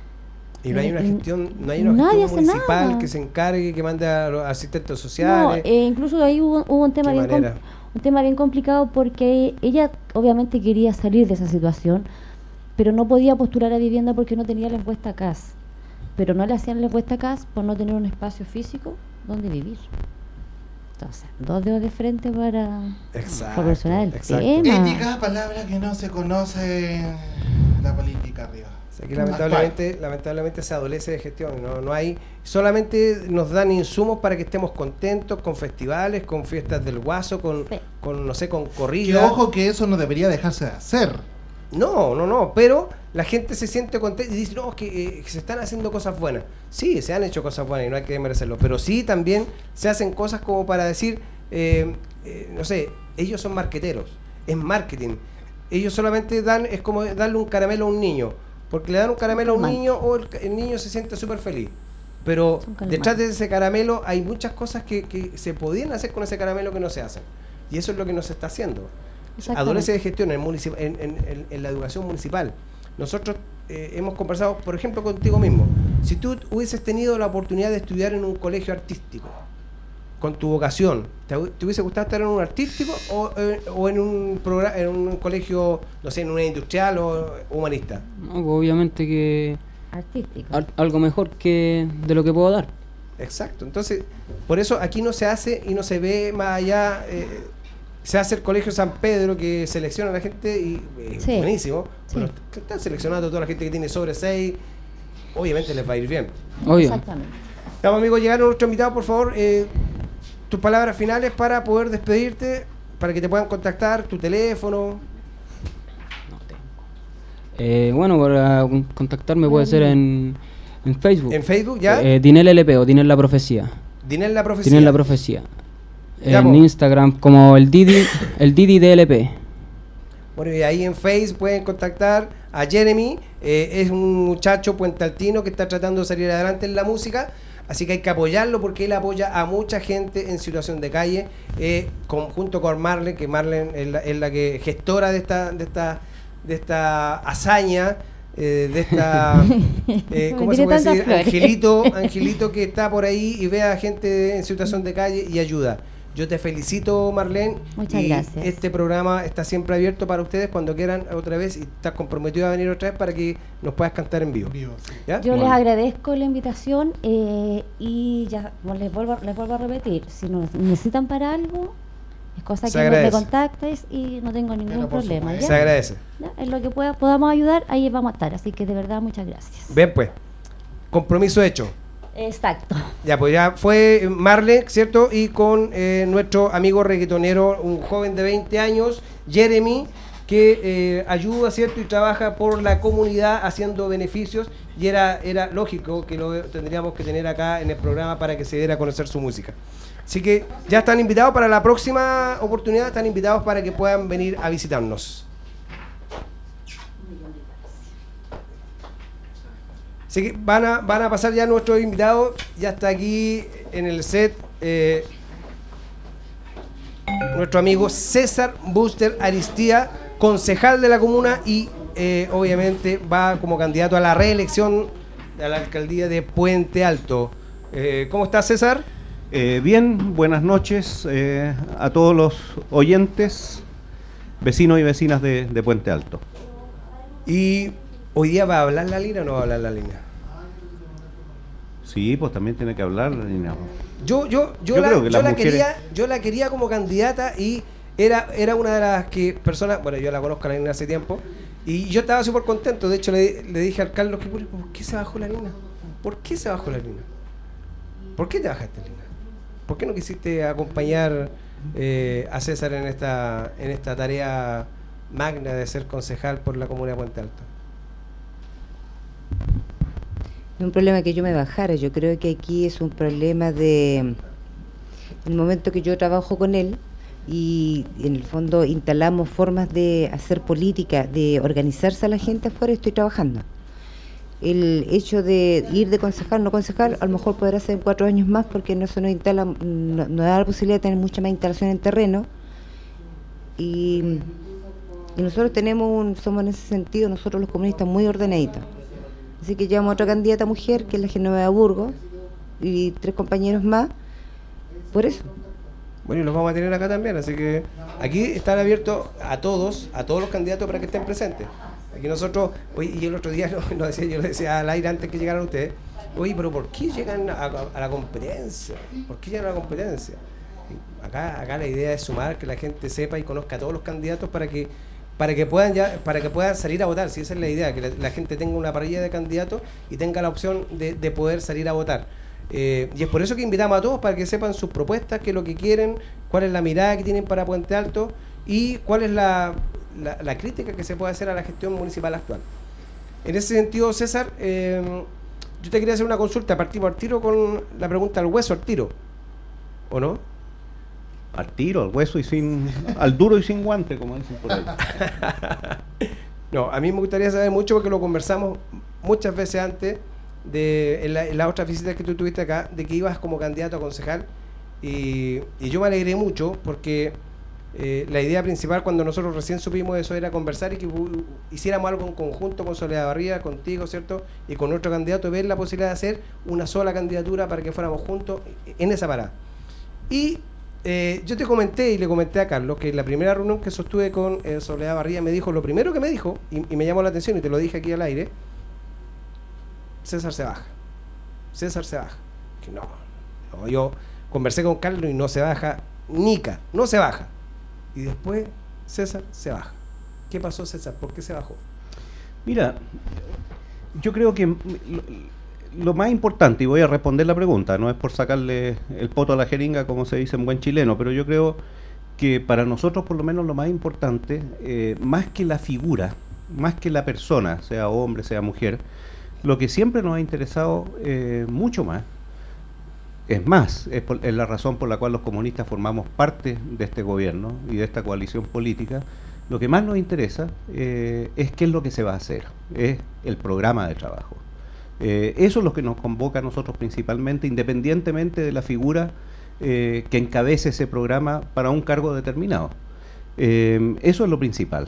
Y no hay una Eh, gestión, no hay una nadie gestión hace municipal nada. que se encargue, que mande a los asistentes No, sociales. eh, incluso ahí hubo, hubo un tema Qué bien com- manera. un tema bien complicado porque ella obviamente quería salir de esa situación, pero no podía postular a vivienda porque no tenía la encuesta C A S. Pero no le hacían la encuesta C A S por no tener un espacio físico donde vivir. Entonces, dos dedos de frente para Exacto, proporcionar el exacto. tema. Ética, palabra que no se conoce en la política arriba. O sea, que lamentablemente, lamentablemente se adolece de gestión, no, no hay, solamente nos dan insumos para que estemos contentos con festivales, con fiestas del guaso, con, Sí. con no sé, con Que corrida. ojo que eso no debería dejarse de hacer. No, no, no, pero la gente se siente contenta y dice, no, es que, eh, que se están haciendo cosas buenas. Sí, se han hecho cosas buenas y no hay que merecerlo, pero sí también se hacen cosas como para decir, eh, eh, no sé, ellos son marqueteros, es marketing. Ellos solamente dan, es como darle un caramelo a un niño, porque le dan un caramelo a un Calmante. niño o el, el niño se siente súper feliz. Pero Es un calmante. detrás de ese caramelo hay muchas cosas que, que se podían hacer con ese caramelo que no se hacen. Y eso es lo que no se está haciendo. Exactamente. Adolece de gestión en, municip- en, en- en- en la educación municipal. Nosotros eh, hemos conversado, por ejemplo, contigo mismo. Si tú hubieses tenido la oportunidad de estudiar en un colegio artístico, con tu vocación, ¿te, hu- te hubiese gustado estar en un artístico o, eh, o en, un programa, en un colegio, no sé, en una industrial o humanista? No, pues, obviamente que Artístico. al- algo mejor que de lo que puedo dar. Exacto. Entonces, por eso aquí no se hace y no se ve más allá. Eh, se hace el Colegio San Pedro que selecciona a la gente y eh, Sí. buenísimo. Sí. Pero est- están seleccionando a toda la gente que tiene sobre seis. Obviamente les va a ir bien. Obvio. Exactamente. Estamos, amigos, llegaron nuestros invitados. Por favor, eh, tus palabras finales para poder despedirte, para que te puedan contactar, tu teléfono. Eh, bueno, para contactarme puede ser en, en Facebook. En Facebook, ¿ya? Eh, Dinel L P o Dinel La Profecía. Dinel La Profecía. Dinel La Profecía. Ya, En po. Instagram como el Didi, el Didi D L P. Bueno, y ahí en Facebook pueden contactar a Jeremy. Eh, es un muchacho puentealtino que está tratando de salir adelante en la música. Así que hay que apoyarlo porque él apoya a mucha gente en situación de calle. Eh, con, junto con Marlene, que Marlene es la, es la que gestora de esta, de esta, de esta hazaña. Eh, de esta eh, Me ¿cómo tiré se puede tantas decir? flores. Angelito, Angelito que está por ahí y ve a gente en situación de calle y ayuda. Yo te felicito, Marlene. Muchas y gracias. Este programa está siempre abierto para ustedes cuando quieran otra vez y estás comprometido a venir otra vez para que nos puedas cantar en vivo. Vivo, sí. ¿Ya? Yo les Bueno. agradezco la invitación eh, y ya bueno, les vuelvo, les vuelvo a repetir, si nos necesitan para algo, es cosa Se que me, me agradece. contactes y no tengo ningún Pero por problema. supuesto. Se ¿ya? agradece. ¿Ya? En lo que pueda, podamos ayudar, ahí vamos a estar. Así que de verdad, muchas gracias. Ven pues, compromiso hecho. Exacto. Ya, pues ya fue Marle, ¿cierto? Y con eh, nuestro amigo reggaetonero, un joven de veinte años, Jeremy, que eh, ayuda, ¿cierto? Y trabaja por la comunidad haciendo beneficios. Y era, era lógico que lo tendríamos que tener acá en el programa para que se diera a conocer su música. Así que ya están invitados para la próxima oportunidad, están invitados para que puedan venir a visitarnos. Así que van a, van a pasar ya nuestros invitados. Ya está aquí en el set eh, nuestro amigo César Buster Aristía, concejal de la comuna y eh, obviamente va como candidato a la reelección a la alcaldía de Puente Alto. Eh, ¿Cómo estás, César? Eh, bien, buenas noches eh, a todos los oyentes, vecinos y vecinas de, de Puente Alto. ¿Y hoy día va a hablar la Lina o no va a hablar la Lina? Sí, pues también tiene que hablar la niña. Yo, yo, yo, Yo la, creo que yo las la mujeres- quería, yo la quería como candidata y era, era una de las que personas, bueno, yo la conozco a la Lina hace tiempo, y yo estaba súper contento. De hecho, le, le dije al Carlos que ¿por qué se bajó la Lina? ¿Por qué se bajó la Lina? ¿Por qué te bajaste, Lina? ¿por qué no quisiste acompañar eh, a César en esta, en esta tarea magna de ser concejal por la comuna de Puente Alto? No es un problema que yo me bajara, yo creo que aquí es un problema de el momento que yo trabajo con él y en el fondo instalamos formas de hacer política, de organizarse a la gente afuera, estoy trabajando. El hecho de ir de concejal, no concejal, a lo mejor podrá ser en cuatro años más porque no se nos instala, no, no da la posibilidad de tener mucha más instalación en terreno y, y nosotros tenemos un, somos en ese sentido, nosotros los comunistas muy ordenaditos. Así que llevamos a otra candidata mujer, que es la Genoveva Burgos, y tres compañeros más, por eso. Bueno, y los vamos a tener acá también, así que aquí están abiertos a todos, a todos los candidatos para que estén presentes. Aquí nosotros, oye, y el otro día no, no decía, yo le decía al aire antes que llegaran ustedes, oye, pero ¿por qué llegan a, a la competencia? ¿Por qué llegan a la competencia? Acá, acá la idea es sumar, que la gente sepa y conozca a todos los candidatos para que para que puedan ya para que puedan salir a votar. Si esa es la idea, que la, la gente tenga una parrilla de candidatos y tenga la opción de, de poder salir a votar. Eh, y es por eso que invitamos a todos para que sepan sus propuestas, qué es lo que quieren, cuál es la mirada que tienen para Puente Alto y cuál es la, la, la crítica que se puede hacer a la gestión municipal actual. En ese sentido, César, eh, yo te quería hacer una consulta. Partimos al tiro con la pregunta al hueso, al tiro, ¿o no? Al tiro, al hueso y sin, al duro y sin guante, como dicen por ahí. No, a mí me gustaría saber mucho porque lo conversamos muchas veces antes de en, la, en las otras visitas que tú tuviste acá, de que ibas como candidato a concejal y, y yo me alegré mucho porque eh, la idea principal cuando nosotros recién supimos eso era conversar y que uh, hiciéramos algo en conjunto con Soledad Barría, contigo, ¿cierto? Y con nuestro candidato, ver la posibilidad de hacer una sola candidatura para que fuéramos juntos en esa parada. Y Eh, yo te comenté y le comenté a Carlos que en la primera reunión que sostuve con eh, Soledad Barría me dijo, lo primero que me dijo, y, y me llamó la atención y te lo dije aquí al aire, César se baja, César se baja. Que no, no, yo conversé con Carlos y no se baja, Nica, no se baja. Y después César se baja. ¿Qué pasó, César? ¿Por qué se bajó? Mira, yo creo que lo más importante, y voy a responder la pregunta, no es por sacarle el poto a la jeringa como se dice en buen chileno, pero yo creo que para nosotros por lo menos lo más importante, eh, más que la figura, más que la persona, sea hombre, sea mujer, lo que siempre nos ha interesado eh, mucho más, es más, es, por, es la razón por la cual los comunistas formamos parte de este gobierno y de esta coalición política, lo que más nos interesa eh, es qué es lo que se va a hacer, es el programa de trabajo. Eh, eso es lo que nos convoca a nosotros principalmente, independientemente de la figura eh, que encabece ese programa para un cargo determinado. Eh, eso es lo principal.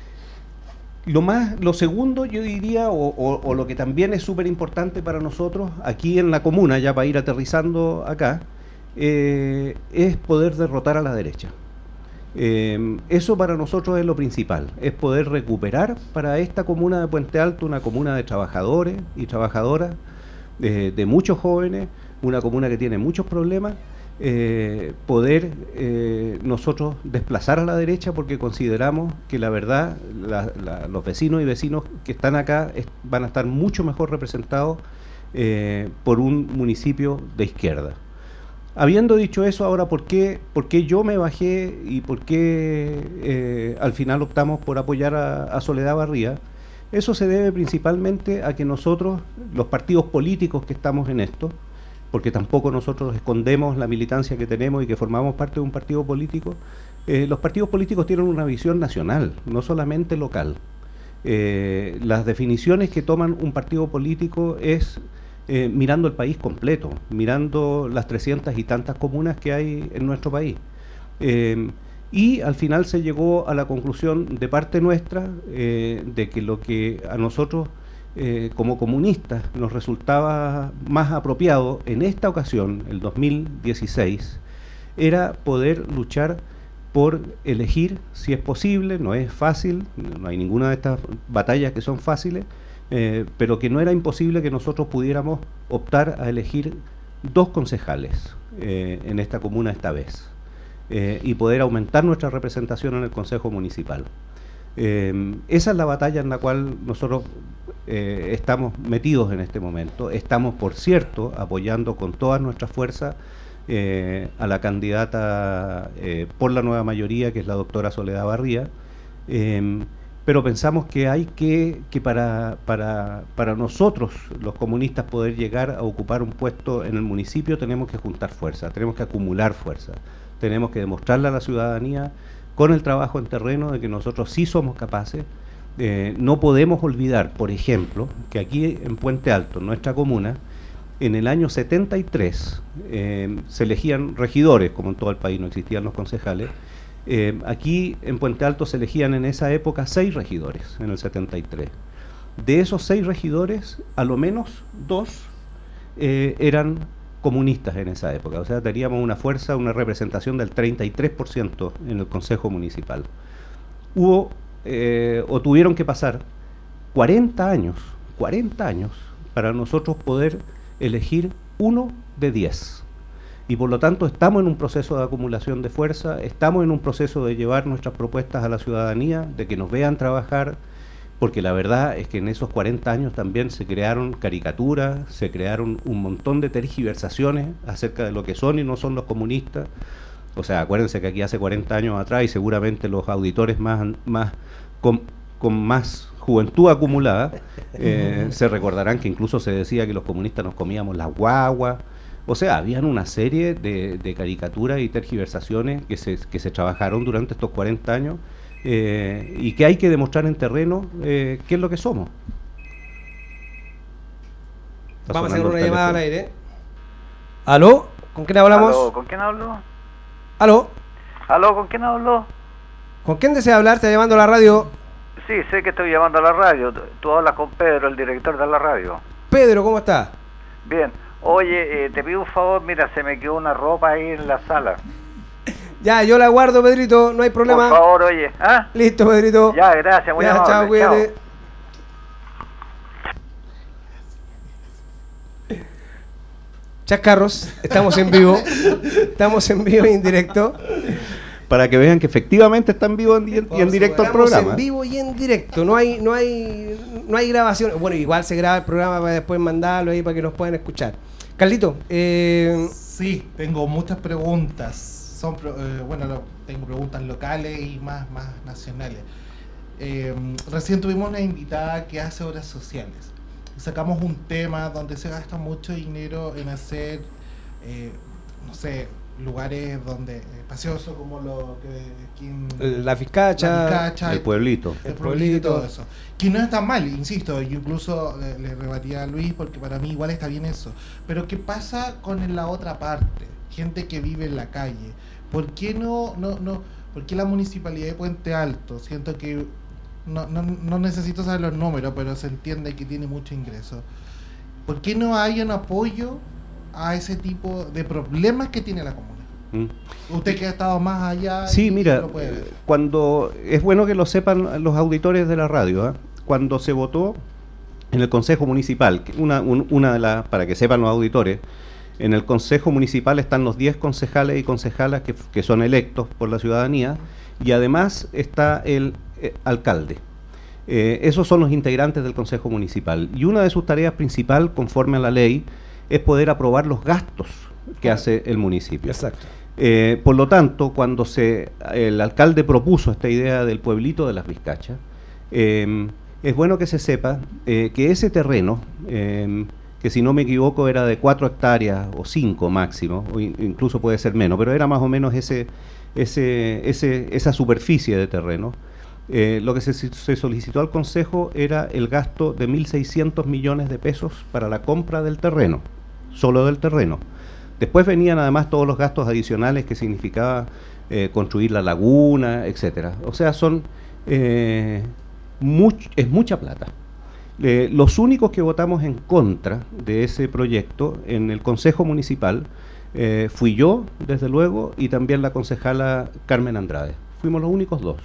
Lo más, lo segundo, yo diría, o, o, o lo que también es súper importante para nosotros aquí en la comuna, ya para ir aterrizando acá, eh, es poder derrotar a la derecha. Eh, eso para nosotros es lo principal, es poder recuperar para esta comuna de Puente Alto una comuna de trabajadores y trabajadoras, de, de muchos jóvenes, una comuna que tiene muchos problemas, eh, poder eh, nosotros desplazar a la derecha porque consideramos que la verdad la, la, los vecinos y vecinos que están acá es, van a estar mucho mejor representados eh, por un municipio de izquierda. Habiendo dicho eso, ahora, ¿por qué, por qué yo me bajé y por qué eh, al final optamos por apoyar a, a Soledad Barría? Eso se debe principalmente a que nosotros, los partidos políticos que estamos en esto, porque tampoco nosotros escondemos la militancia que tenemos y que formamos parte de un partido político, eh, los partidos políticos tienen una visión nacional, no solamente local. Eh, las definiciones que toman un partido político es... Eh, mirando el país completo, mirando las trescientas y tantas comunas que hay en nuestro país. Eh, y al final se llegó a la conclusión de parte nuestra eh, de que lo que a nosotros eh, como comunistas nos resultaba más apropiado en esta ocasión, el dos mil dieciséis, era poder luchar por elegir, si es posible, no es fácil, no hay ninguna de estas batallas que son fáciles, Eh, pero que no era imposible que nosotros pudiéramos optar a elegir dos concejales eh, en esta comuna esta vez eh, y poder aumentar nuestra representación en el Consejo Municipal. Eh, esa es la batalla en la cual nosotros eh, estamos metidos en este momento. Estamos, por cierto, apoyando con todas nuestras fuerzas eh, a la candidata eh, por la nueva mayoría, que es la doctora Soledad Barría, eh, pero pensamos que hay que, que para, para, para nosotros, los comunistas, poder llegar a ocupar un puesto en el municipio, tenemos que juntar fuerza, tenemos que acumular fuerza, tenemos que demostrarle a la ciudadanía, con el trabajo en terreno, de que nosotros sí somos capaces. Eh, no podemos olvidar, por ejemplo, que aquí en Puente Alto, en nuestra comuna, en el año setenta y tres eh, se elegían regidores, como en todo el país no existían los concejales. Eh, aquí en Puente Alto se elegían en esa época seis regidores, en el setenta y tres. De esos seis regidores, a lo menos dos eh, eran comunistas en esa época, o sea, teníamos una fuerza, una representación del treinta y tres por ciento en el Consejo Municipal. Hubo, eh, o tuvieron que pasar cuarenta años, cuarenta años, para nosotros poder elegir uno de diez. Y por lo tanto estamos en un proceso de acumulación de fuerza, estamos en un proceso de llevar nuestras propuestas a la ciudadanía, de que nos vean trabajar, porque la verdad es que en esos cuarenta años también se crearon caricaturas, se crearon un montón de tergiversaciones acerca de lo que son y no son los comunistas. O sea, acuérdense que aquí hace cuarenta años atrás, y seguramente los auditores más, más con, con más juventud acumulada, eh, se recordarán que incluso se decía que los comunistas nos comíamos las guaguas. O sea, habían una serie de, de caricaturas y tergiversaciones que se, que se trabajaron durante estos cuarenta años, eh, y que hay que demostrar en terreno eh, qué es lo que somos. Está Vamos a hacer sonando una el llamada al teléfono. aire. ¿Aló? ¿Con quién hablamos? ¿Aló? ¿Con quién hablo? ¿Aló? ¿Aló? ¿Con quién hablo? ¿Con quién desea hablar? Está llamando a la radio. Sí, sé que estoy llamando a la radio. Tú hablas con Pedro, el director de la radio. Pedro, ¿cómo está? Bien. Oye, eh, te pido un favor, mira, se me quedó una ropa ahí en la sala. Ya, yo la guardo, Pedrito, no hay problema. Por favor, oye. ¿Ah? Listo, Pedrito. Ya, gracias, muy ya, amable. chao, cuídate. Chao. Chascarros, estamos en vivo. Estamos en vivo y en directo. Para que vean que efectivamente está en vivo y en, y en directo el Estamos programa. en vivo y en directo, no hay, no hay, no hay grabación. Bueno, igual se graba el programa para después mandarlo ahí para que nos puedan escuchar. Carlito, eh... sí, tengo muchas preguntas. Son, eh, bueno, lo, tengo preguntas locales y más, más nacionales. Eh, recién tuvimos una invitada que hace obras sociales. Sacamos un tema donde se gasta mucho dinero en hacer, eh, no sé, lugares donde eh, preciosos como lo que aquí en, la Fiscacha, la Fiscacha, el pueblito, el pueblito, todo eso, que no está mal, insisto. Yo incluso le, le rebatía a Luis porque para mí igual está bien eso, pero ¿qué pasa con la otra parte? Gente que vive en la calle. ¿Por qué no, no, no, por qué la municipalidad de Puente Alto? Siento que no, no, no necesito saber los números, pero se entiende que tiene mucho ingreso. ¿Por qué no hay un apoyo a ese tipo de problemas que tiene la comuna? Mm. Usted que ha estado más allá. Sí, mira, lo puede ver. Cuando es bueno que lo sepan los auditores de la radio, ¿eh? Cuando se votó en el Consejo Municipal, una, un, una de las, para que sepan los auditores, en el Consejo Municipal están los diez concejales y concejalas que, que son electos por la ciudadanía, y además está el eh, alcalde. Eh, esos son los integrantes del Consejo Municipal, y una de sus tareas principal, conforme a la ley, es poder aprobar los gastos que hace el municipio. Exacto. Eh, por lo tanto, cuando se el alcalde propuso esta idea del pueblito de las Vizcachas, eh, es bueno que se sepa eh, que ese terreno, eh, que si no me equivoco era de cuatro hectáreas o cinco máximo, o in, incluso puede ser menos, pero era más o menos ese, ese, ese, esa superficie de terreno. Eh, lo que se, se solicitó al Consejo era el gasto de mil seiscientos millones de pesos para la compra del terreno, solo del terreno. Después venían además todos los gastos adicionales que significaba eh, construir la laguna, etcétera. O sea, son eh, much, es mucha plata. Eh, los únicos que votamos en contra de ese proyecto en el Consejo Municipal eh, fui yo, desde luego, y también la concejala Carmen Andrade. Fuimos los únicos dos.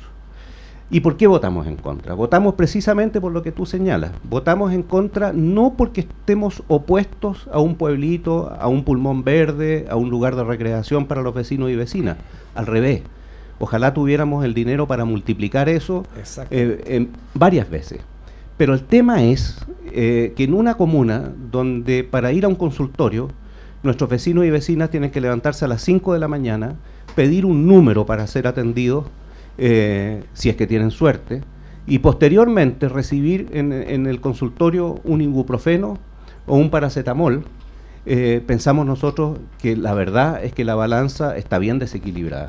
¿Y por qué votamos en contra? Votamos precisamente por lo que tú señalas. Votamos en contra no porque estemos opuestos a un pueblito, a un pulmón verde, a un lugar de recreación para los vecinos y vecinas. Al revés. Ojalá tuviéramos el dinero para multiplicar eso eh, eh, varias veces. Pero el tema es eh, que en una comuna donde para ir a un consultorio Nuestros vecinos y vecinas tienen que levantarse a las cinco de la mañana, pedir un número para ser atendidos, eh, si es que tienen suerte, y posteriormente recibir en, en el consultorio un ibuprofeno o un paracetamol. Eh, pensamos nosotros que la verdad es que la balanza está bien desequilibrada,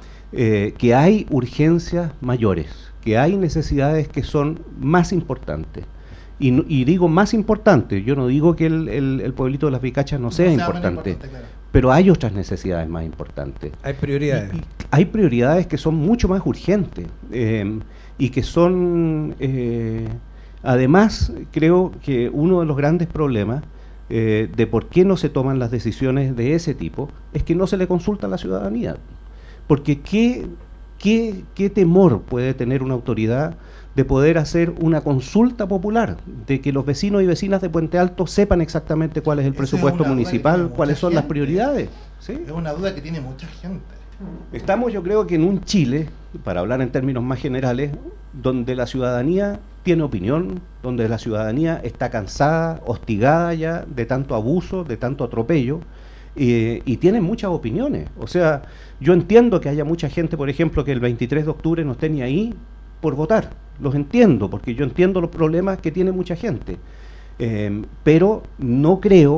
eh, que hay urgencias mayores, que hay necesidades que son más importantes. Y, y digo más importante, yo no digo que el, el, el pueblito de las Vicachas no sea, no sea importante, importante claro. Pero hay otras necesidades más importantes. Hay prioridades. Y, y hay prioridades que son mucho más urgentes eh, y que son, eh, además, creo que uno de los grandes problemas eh, de por qué no se toman las decisiones de ese tipo es que no se le consulta a la ciudadanía. Porque qué, qué, qué temor puede tener una autoridad de poder hacer una consulta popular, de que los vecinos y vecinas de Puente Alto sepan exactamente cuál es el presupuesto municipal, cuáles son las prioridades. ¿Sí? Es una duda que tiene mucha gente. Estamos, yo creo que en un Chile, para hablar en términos más generales, donde la ciudadanía tiene opinión, donde la ciudadanía está cansada, hostigada ya de tanto abuso, de tanto atropello, eh, y tiene muchas opiniones. O sea, yo entiendo que haya mucha gente, por ejemplo, que el veintitrés de octubre no esté ni ahí por votar. Los entiendo, porque yo entiendo los problemas que tiene mucha gente, eh, pero no creo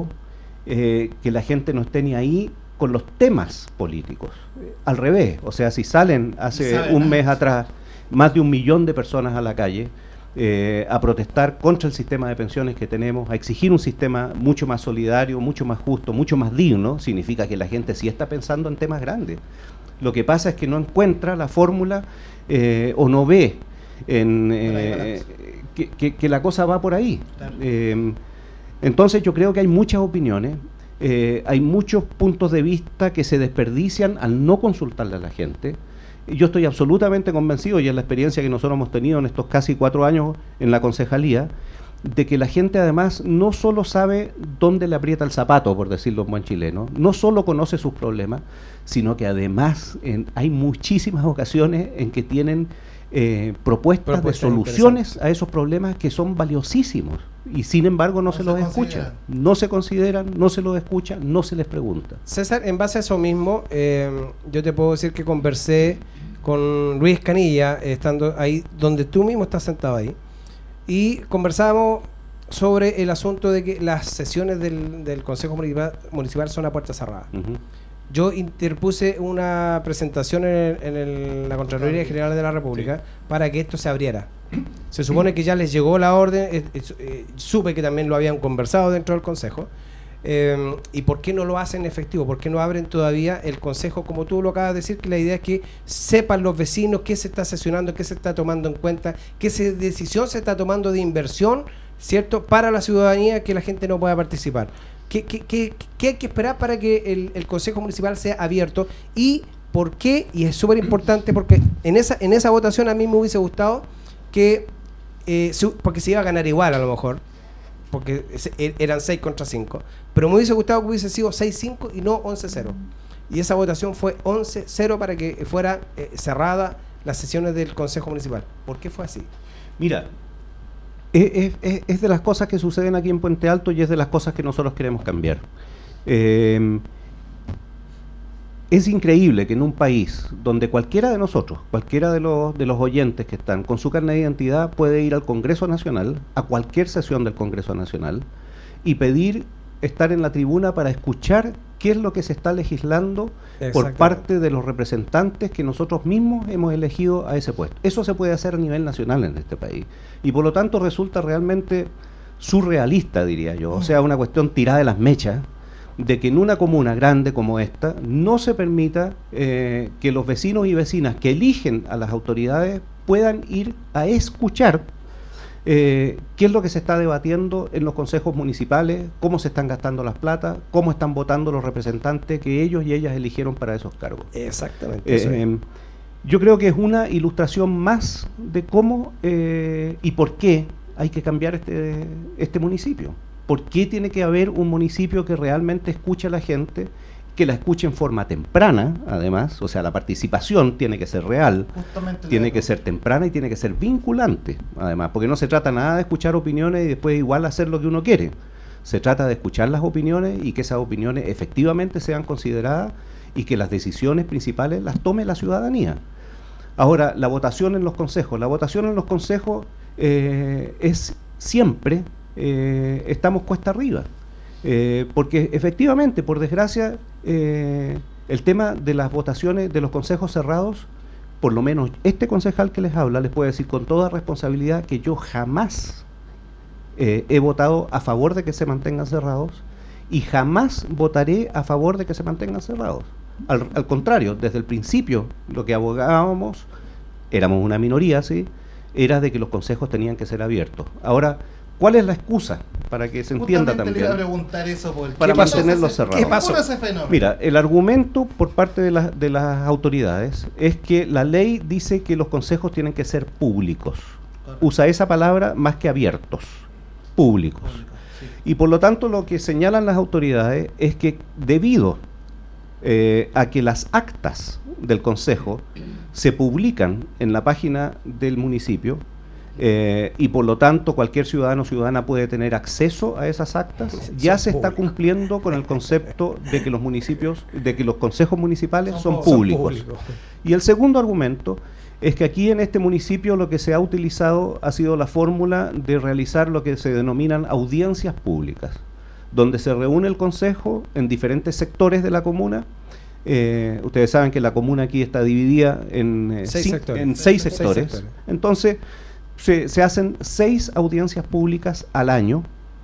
eh, que la gente no esté ni ahí con los temas políticos. Eh, al revés, o sea, si salen hace un mes atrás más de un millón de personas a la calle eh, a protestar contra el sistema de pensiones que tenemos, a exigir un sistema mucho más solidario, mucho más justo, mucho más digno, significa que la gente sí está pensando en temas grandes. Lo que pasa es que no encuentra la fórmula eh, o no ve en, eh, que, que, que la cosa va por ahí. Claro. Eh, entonces yo creo que hay muchas opiniones, eh, hay muchos puntos de vista que se desperdician al no consultarle a la gente. Yo estoy absolutamente convencido, y es la experiencia que nosotros hemos tenido en estos casi cuatro años en la concejalía, de que la gente además no solo sabe dónde le aprieta el zapato, por decirlo en buen chileno, no solo conoce sus problemas, sino que además en, hay muchísimas ocasiones en que tienen eh, propuestas, propuestas de soluciones a esos problemas que son valiosísimos, y sin embargo no, no se, se los escucha, no se consideran, no se los escucha, no se les pregunta. César, en base a eso mismo, eh, yo te puedo decir que conversé con Luis Canilla, estando ahí donde tú mismo estás sentado ahí, y conversábamos sobre el asunto de que las sesiones del, del Consejo Municipal, municipal son a puerta cerrada. Uh-huh. Yo interpuse una presentación en, en el, la Contraloría General de la República, sí, para que esto se abriera. Se supone que ya les llegó la orden, eh, eh, eh, supe que también lo habían conversado dentro del Consejo. Eh, ¿Y por qué no lo hacen efectivo? ¿Por qué no abren todavía el Consejo? Como tú lo acabas de decir, que la idea es que sepan los vecinos qué se está sesionando, qué se está tomando en cuenta, qué se, decisión se está tomando de inversión, ¿cierto?, para la ciudadanía, que la gente no pueda participar. ¿Qué, qué, qué, qué hay que esperar para que el, el Consejo Municipal sea abierto? ¿Y por qué? Y es súper importante, porque en esa, en esa votación a mí me hubiese gustado que, eh, su, porque se iba a ganar igual a lo mejor, porque eran seis contra cinco, pero me hubiese gustado que hubiese sido seis cinco y no once cero, y esa votación fue once cero para que fuera eh, cerrada las sesiones del Consejo Municipal. ¿Por qué fue así? Mira, es, es, es de las cosas que suceden aquí en Puente Alto, y es de las cosas que nosotros queremos cambiar. Eh, es increíble que en un país donde cualquiera de nosotros, cualquiera de los, de los oyentes que están con su carnet de identidad, puede ir al Congreso Nacional, a cualquier sesión del Congreso Nacional, y pedir estar en la tribuna para escuchar qué es lo que se está legislando por parte de los representantes que nosotros mismos hemos elegido a ese puesto. Eso se puede hacer a nivel nacional en este país, y por lo tanto resulta realmente surrealista, diría yo, o sea, una cuestión tirada de las mechas, de que en una comuna grande como esta no se permita eh, que los vecinos y vecinas que eligen a las autoridades puedan ir a escuchar eh, qué es lo que se está debatiendo en los consejos municipales, cómo se están gastando las platas, cómo están votando los representantes que ellos y ellas eligieron para esos cargos. Exactamente. Eh, eso es. Yo creo que es una ilustración más de cómo eh, y por qué hay que cambiar este, este municipio. ¿Por qué tiene que haber un municipio que realmente escuche a la gente, que la escuche en forma temprana, además? O sea, la participación tiene que ser real, Justamente tiene que ser temprana y tiene que ser vinculante, además, porque no se trata nada de escuchar opiniones y después igual hacer lo que uno quiere, Se trata de escuchar las opiniones y que esas opiniones efectivamente sean consideradas y que las decisiones principales las tome la ciudadanía. Ahora, la votación en los consejos. La votación en los consejos eh, es siempre, eh, estamos cuesta arriba. Eh, porque efectivamente, por desgracia, eh, el tema de las votaciones de los consejos cerrados, por lo menos este concejal que les habla, les puede decir con toda responsabilidad que yo jamás eh, he votado a favor de que se mantengan cerrados y jamás votaré a favor de que se mantengan cerrados. Al, al contrario, desde el principio lo que abogábamos, éramos una minoría, sí, era de que los consejos tenían que ser abiertos. Ahora, ¿cuál es la excusa? Para que se entienda Justamente también. Le iba a preguntar eso por para mantenerlos cerrados. ¿Qué pasó? Ese fenómeno? Mira, el argumento por parte de, la, de las autoridades es que la ley dice que los consejos tienen que ser públicos. Correcto. Usa esa palabra más que abiertos, públicos. Público, sí. Y por lo tanto lo que señalan las autoridades es que debido eh, a que las actas del consejo se publican en la página del municipio, Eh, y por lo tanto cualquier ciudadano o ciudadana puede tener acceso a esas actas, ya se está cumpliendo con el concepto de que los municipios, de que los consejos municipales son, son públicos. públicos. Y el segundo argumento es que aquí en este municipio lo que se ha utilizado ha sido la fórmula de realizar lo que se denominan audiencias públicas, donde se reúne el consejo en diferentes sectores de la comuna. Eh, ustedes saben que la comuna aquí está dividida en, eh, seis, cinco, sectores. en seis, seis sectores. sectores. Entonces, Se, se hacen seis audiencias públicas al año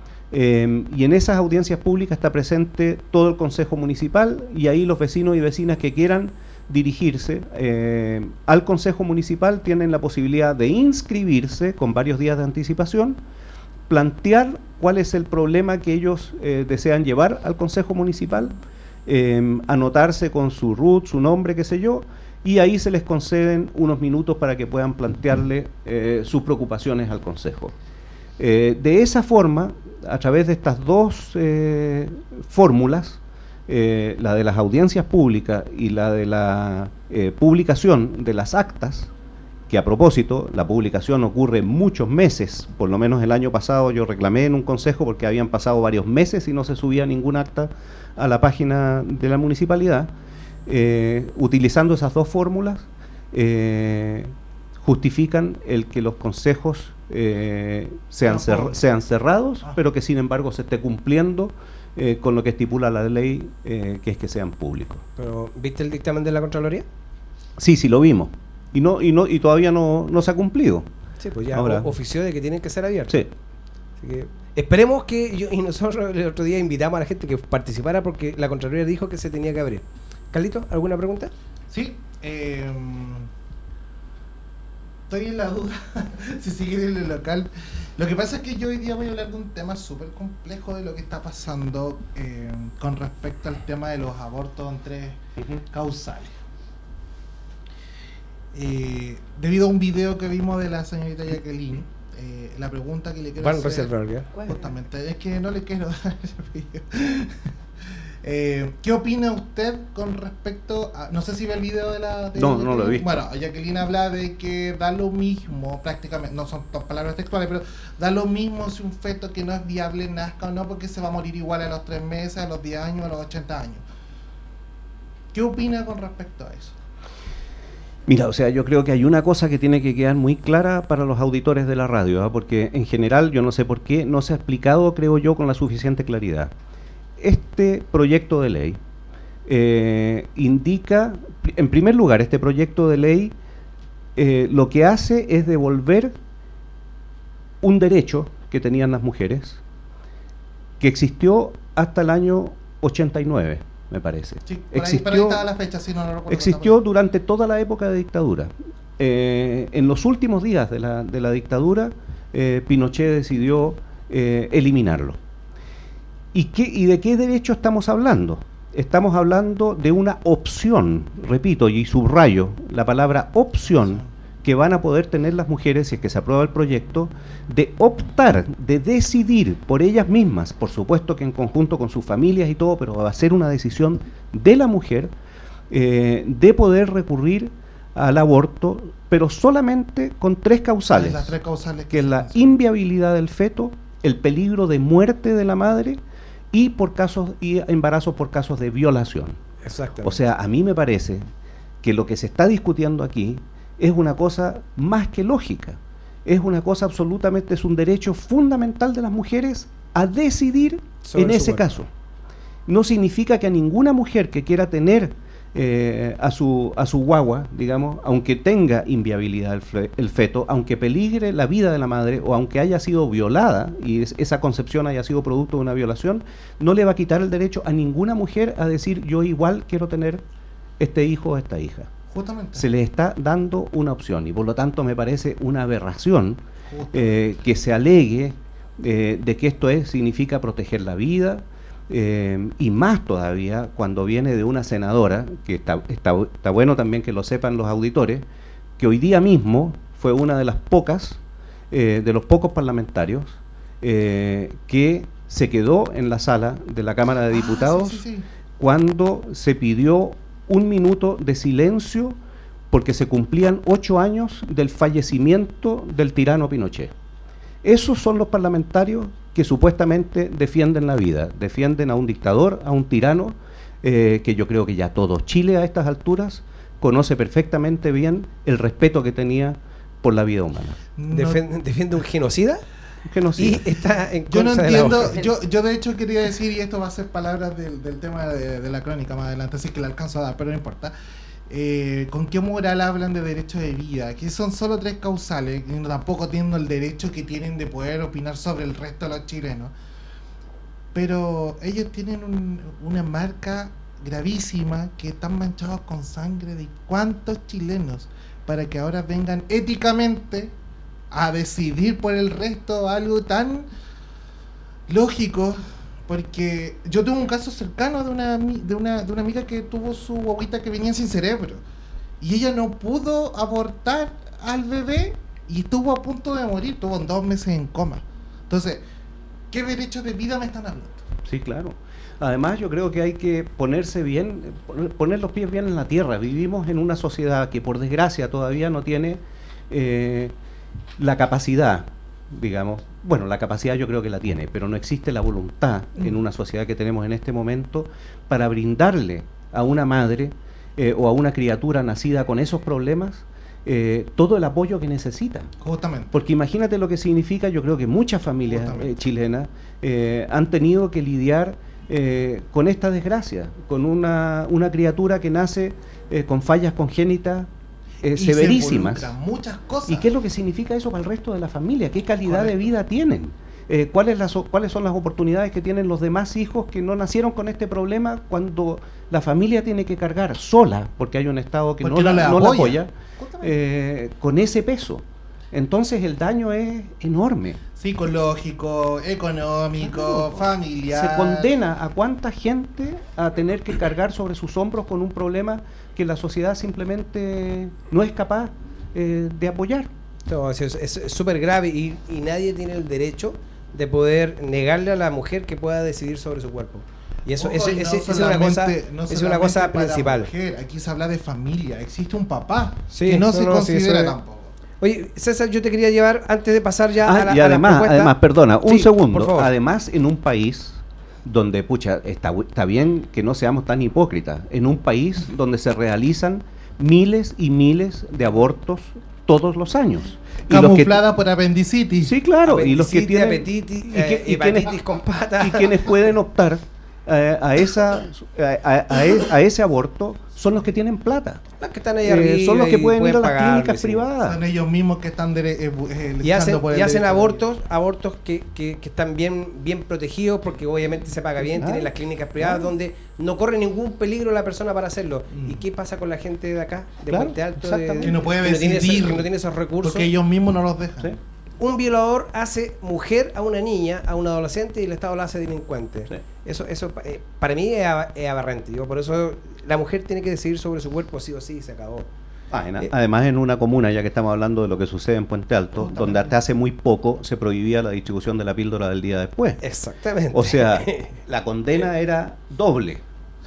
eh, y en esas audiencias públicas está presente todo el consejo municipal y ahí los vecinos y vecinas que quieran dirigirse eh, al consejo municipal tienen la posibilidad de inscribirse con varios días de anticipación, plantear cuál es el problema que ellos eh, desean llevar al consejo municipal, eh, anotarse con su R U T, su nombre, qué sé yo, y ahí se les conceden unos minutos para que puedan plantearle eh, sus preocupaciones al consejo. Eh, de esa forma, a través de estas dos eh, fórmulas, eh, la de las audiencias públicas y la de la eh, publicación de las actas, que a propósito, la publicación ocurre muchos meses, por lo menos el año pasado yo reclamé en un consejo porque habían pasado varios meses y no se subía ningún acta a la página de la municipalidad. Eh, utilizando esas dos fórmulas eh, justifican el que los consejos eh, sean, cer sean cerrados, ah. pero que sin embargo se esté cumpliendo eh, con lo que estipula la ley, eh, que es que sean públicos. ¿Pero viste el dictamen de la Contraloría? Sí, sí lo vimos y no y no y todavía no, no se ha cumplido. Sí, pues ya Ahora, ofició de que tienen que ser abiertos. Sí. Así que esperemos que yo, y nosotros el otro día invitamos a la gente que participara porque la Contraloría dijo que se tenía que abrir. Carlito, ¿alguna pregunta? Sí, eh, estoy en la duda si seguir en el local. Lo que pasa es que yo hoy día voy a hablar de un tema súper complejo de lo que está pasando eh, con respecto al tema de los abortos en tres uh-huh. causales. Eh, debido a un video que vimos de la señorita Jacqueline, eh, la pregunta que le quiero Van hacer Reservoir, justamente es que no le quiero dar ese video. Eh, ¿Qué opina usted con respecto a, no sé si ve el video de la de no, no lo he visto? Bueno, Jacqueline habla de que da lo mismo prácticamente, no son palabras textuales, pero da lo mismo si un feto que no es viable nazca o no, porque se va a morir igual a los tres meses, a los diez años, a los ochenta años. ¿Qué opina con respecto a eso? Mira, o sea, yo creo que hay una cosa que tiene que quedar muy clara para los auditores de la radio, ¿eh? Porque en general, yo no sé por qué, no se ha explicado, creo yo, con la suficiente claridad. Este proyecto de ley eh, indica, en primer lugar, este proyecto de ley eh, lo que hace es devolver un derecho que tenían las mujeres, que existió hasta el año ochenta y nueve, me parece. Sí, por existió, ahí, por ahí estaba la fecha, sí, no lo recuerdo. Existió durante toda la época de dictadura. Eh, en los últimos días de la, de la dictadura, eh, Pinochet decidió eh, eliminarlo. ¿Y, qué, ¿Y de qué derecho estamos hablando? Estamos hablando de una opción, repito y subrayo la palabra opción, que van a poder tener las mujeres, si es que se aprueba el proyecto, de optar, de decidir por ellas mismas, por supuesto que en conjunto con sus familias y todo, pero va a ser una decisión de la mujer, eh, de poder recurrir al aborto, pero solamente con tres causales, las tres causales que es la inviabilidad del feto, el peligro de muerte de la madre y por casos y embarazos por casos de violación. Exactamente. O sea, a mí me parece que lo que se está discutiendo aquí es una cosa más que lógica. Es una cosa absolutamente, es un derecho fundamental de las mujeres a decidir Sobre en su ese cuerpo. caso. No significa que a ninguna mujer que quiera tener eh, a su a su guagua, digamos, aunque tenga inviabilidad el, fe- el feto, aunque peligre la vida de la madre o aunque haya sido violada y es- esa concepción haya sido producto de una violación, no le va a quitar el derecho a ninguna mujer a decir yo igual quiero tener este hijo o esta hija. Justamente. Se le está dando una opción y por lo tanto me parece una aberración eh, que se alegue eh, de que esto es, significa proteger la vida eh, y más todavía cuando viene de una senadora, que está, está, está bueno también que lo sepan los auditores, que hoy día mismo fue una de las pocas, eh, de los pocos parlamentarios eh, que se quedó en la sala de la Cámara de Diputados Ah, sí, sí, sí. cuando se pidió un minuto de silencio porque se cumplían ocho años del fallecimiento del tirano Pinochet. Esos son los parlamentarios que supuestamente defienden la vida, defienden a un dictador, a un tirano, eh, que yo creo que ya todo Chile a estas alturas conoce perfectamente bien el respeto que tenía por la vida humana. No- Defen- ¿Defiende un genocida? Genocida. Y está en Yo no contra de la entiendo, mujer. yo, yo de hecho quería decir, y esto va a ser palabras del, del tema de, de la crónica más adelante, así que la alcanzo a dar, pero no importa. Eh, ¿Con qué moral hablan de derecho de vida? Que son solo tres causales, y no- tampoco tienen el derecho que tienen de poder opinar sobre el resto de los chilenos. Pero ellos tienen un- una marca gravísima que están manchados con sangre de cuántos chilenos para que ahora vengan éticamente a decidir por el resto algo tan lógico, porque yo tuve un caso cercano de una ami- de una de una amiga que tuvo su guaguita que venía sin cerebro y ella no pudo abortar al bebé y estuvo a punto de morir, tuvo dos meses en coma. Entonces, ¿qué derechos de vida me están hablando? Sí, claro. Además, yo creo que hay que ponerse bien, poner, poner los pies bien en la tierra. Vivimos en una sociedad que, por desgracia, todavía no tiene eh, la capacidad, digamos, bueno, la capacidad yo creo que la tiene, pero no existe la voluntad en una sociedad que tenemos en este momento para brindarle a una madre eh, o a una criatura nacida con esos problemas eh, todo el apoyo que necesita. Justamente. Porque imagínate lo que significa, yo creo que muchas familias Justamente. eh, chilenas eh, han tenido que lidiar eh, con esta desgracia, con una, una criatura que nace eh, con fallas congénitas eh, Y se severísimas. involucran muchas cosas. ¿Y qué es lo que significa eso para el resto de la familia? ¿Qué calidad de Correcto. vida tienen? Eh, ¿cuáles, las, o- ¿Cuáles son las oportunidades que tienen los demás hijos que no nacieron con este problema cuando la familia tiene que cargar sola, porque hay un Estado que no, Porque no la, le no la apoya. apoya, eh, con ese peso? Entonces el daño es enorme. Psicológico, económico, familiar. Se condena a cuánta gente a tener que cargar sobre sus hombros con un problema que la sociedad simplemente no es capaz eh, de apoyar. No, es es- es súper grave y, y nadie tiene el derecho de poder negarle a la mujer que pueda decidir sobre su cuerpo. Y eso, Ojo, eso- y no ese- esa es una cosa, solamente- no es una solamente cosa para principal. mujer, aquí se habla de familia, existe un papá Sí, que no, no, se no, sí, considera eso es- tampoco. Oye, César, yo te quería llevar, antes de pasar ya Ah, a, la, y a las además, propuestas- además, perdona, un Sí, segundo. por favor. Además, en un país donde, pucha, está, bu- está bien que no seamos tan hipócritas, en un país donde se realizan miles y miles de abortos todos los años. Y los que- Camuflada por apendicitis. sí, claro, y los que Apendicitis, tienen hepatitis, y que- eh, y quienes- hepatitis con patas. y quienes pueden optar eh, a esa a, a- a e- a ese aborto son los que tienen plata. Los que están ahí Eh, arriba son los que y pueden ir a las pagarle, clínicas sí. privadas. Son ellos mismos que están dere- eh, bu- eh, Y luchando hacen, por el y hacen derecho a la abortos, abortos que, que, que están bien, bien protegidos porque obviamente se paga bien, Ah, tienen las clínicas privadas claro. donde no corre ningún peligro la persona para hacerlo. Mm. ¿Y qué pasa con la gente de acá, de Claro, Puente Alto, exactamente. de- Que no puede tiene esos- decidir, que no tiene esos recursos? Porque ellos mismos no los dejan. ¿Sí? Un violador hace mujer a una niña, a un adolescente y el Estado la hace delincuente. Sí. Eso, eso eh, para mí es, ab- es aberrante. Yo, por eso la mujer tiene que decidir sobre su cuerpo sí o sí, se acabó. Ah, en- Eh, además, en una comuna, ya que estamos hablando de lo que sucede en Puente Alto, Justamente. donde hasta hace muy poco se prohibía la distribución de la píldora del día después. Exactamente. O sea, la condena era doble.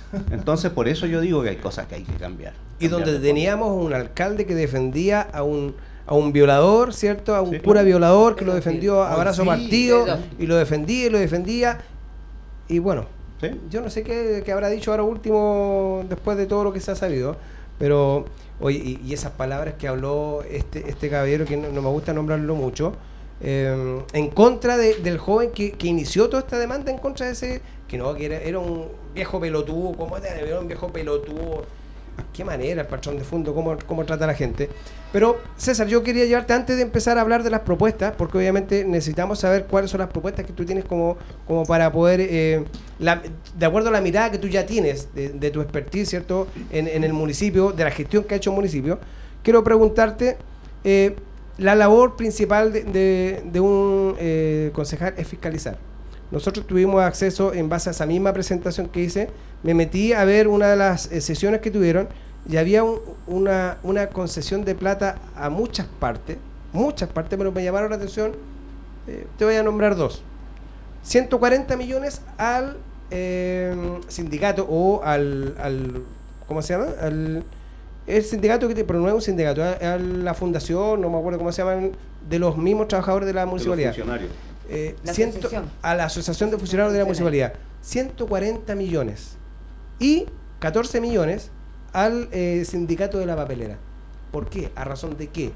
Entonces, por eso yo digo que hay cosas que hay que cambiar. Y donde cambiar de teníamos un alcalde que defendía a un a un violador, ¿cierto? A un Sí, cura claro. violador que lo defendió a abrazo Sí, partido pero- y lo defendía y lo defendía. Y bueno, ¿Sí? yo no sé qué, qué habrá dicho ahora último después de todo lo que se ha sabido, pero oye, y, y esas palabras que habló este este caballero, que no, no me gusta nombrarlo mucho, eh, en contra de- del joven que, que inició toda esta demanda en contra de ese, que no, que era, era un viejo pelotudo, ¿cómo era? Era un viejo pelotudo. Qué manera el patrón de fondo, cómo, cómo trata a la gente. Pero, César, yo quería llevarte antes de empezar a hablar de las propuestas, porque obviamente necesitamos saber cuáles son las propuestas que tú tienes como, como para poder, eh, la- de acuerdo a la mirada que tú ya tienes de, de tu expertise, ¿cierto?, en, en el municipio, de la gestión que ha hecho el municipio. Quiero preguntarte, eh, la labor principal de, de- de un eh, concejal es fiscalizar. Nosotros tuvimos acceso, en base a esa misma presentación que hice, me metí a ver una de las eh, sesiones que tuvieron y había un- una, una concesión de plata a muchas partes, muchas partes, pero me llamaron la atención, eh, te voy a nombrar dos. ciento cuarenta millones al eh, sindicato o al, al, ¿cómo se llama? Al, el sindicato, que te, pero no es un sindicato, a, a la fundación, no me acuerdo cómo se llaman, de los mismos trabajadores de la De los municipalidad. funcionarios. Eh, La ciento- asociación. a la Asociación de Funcionarios de la Municipalidad, ciento cuarenta millones y catorce millones al eh, sindicato de la papelera. ¿Por qué? ¿A razón de qué?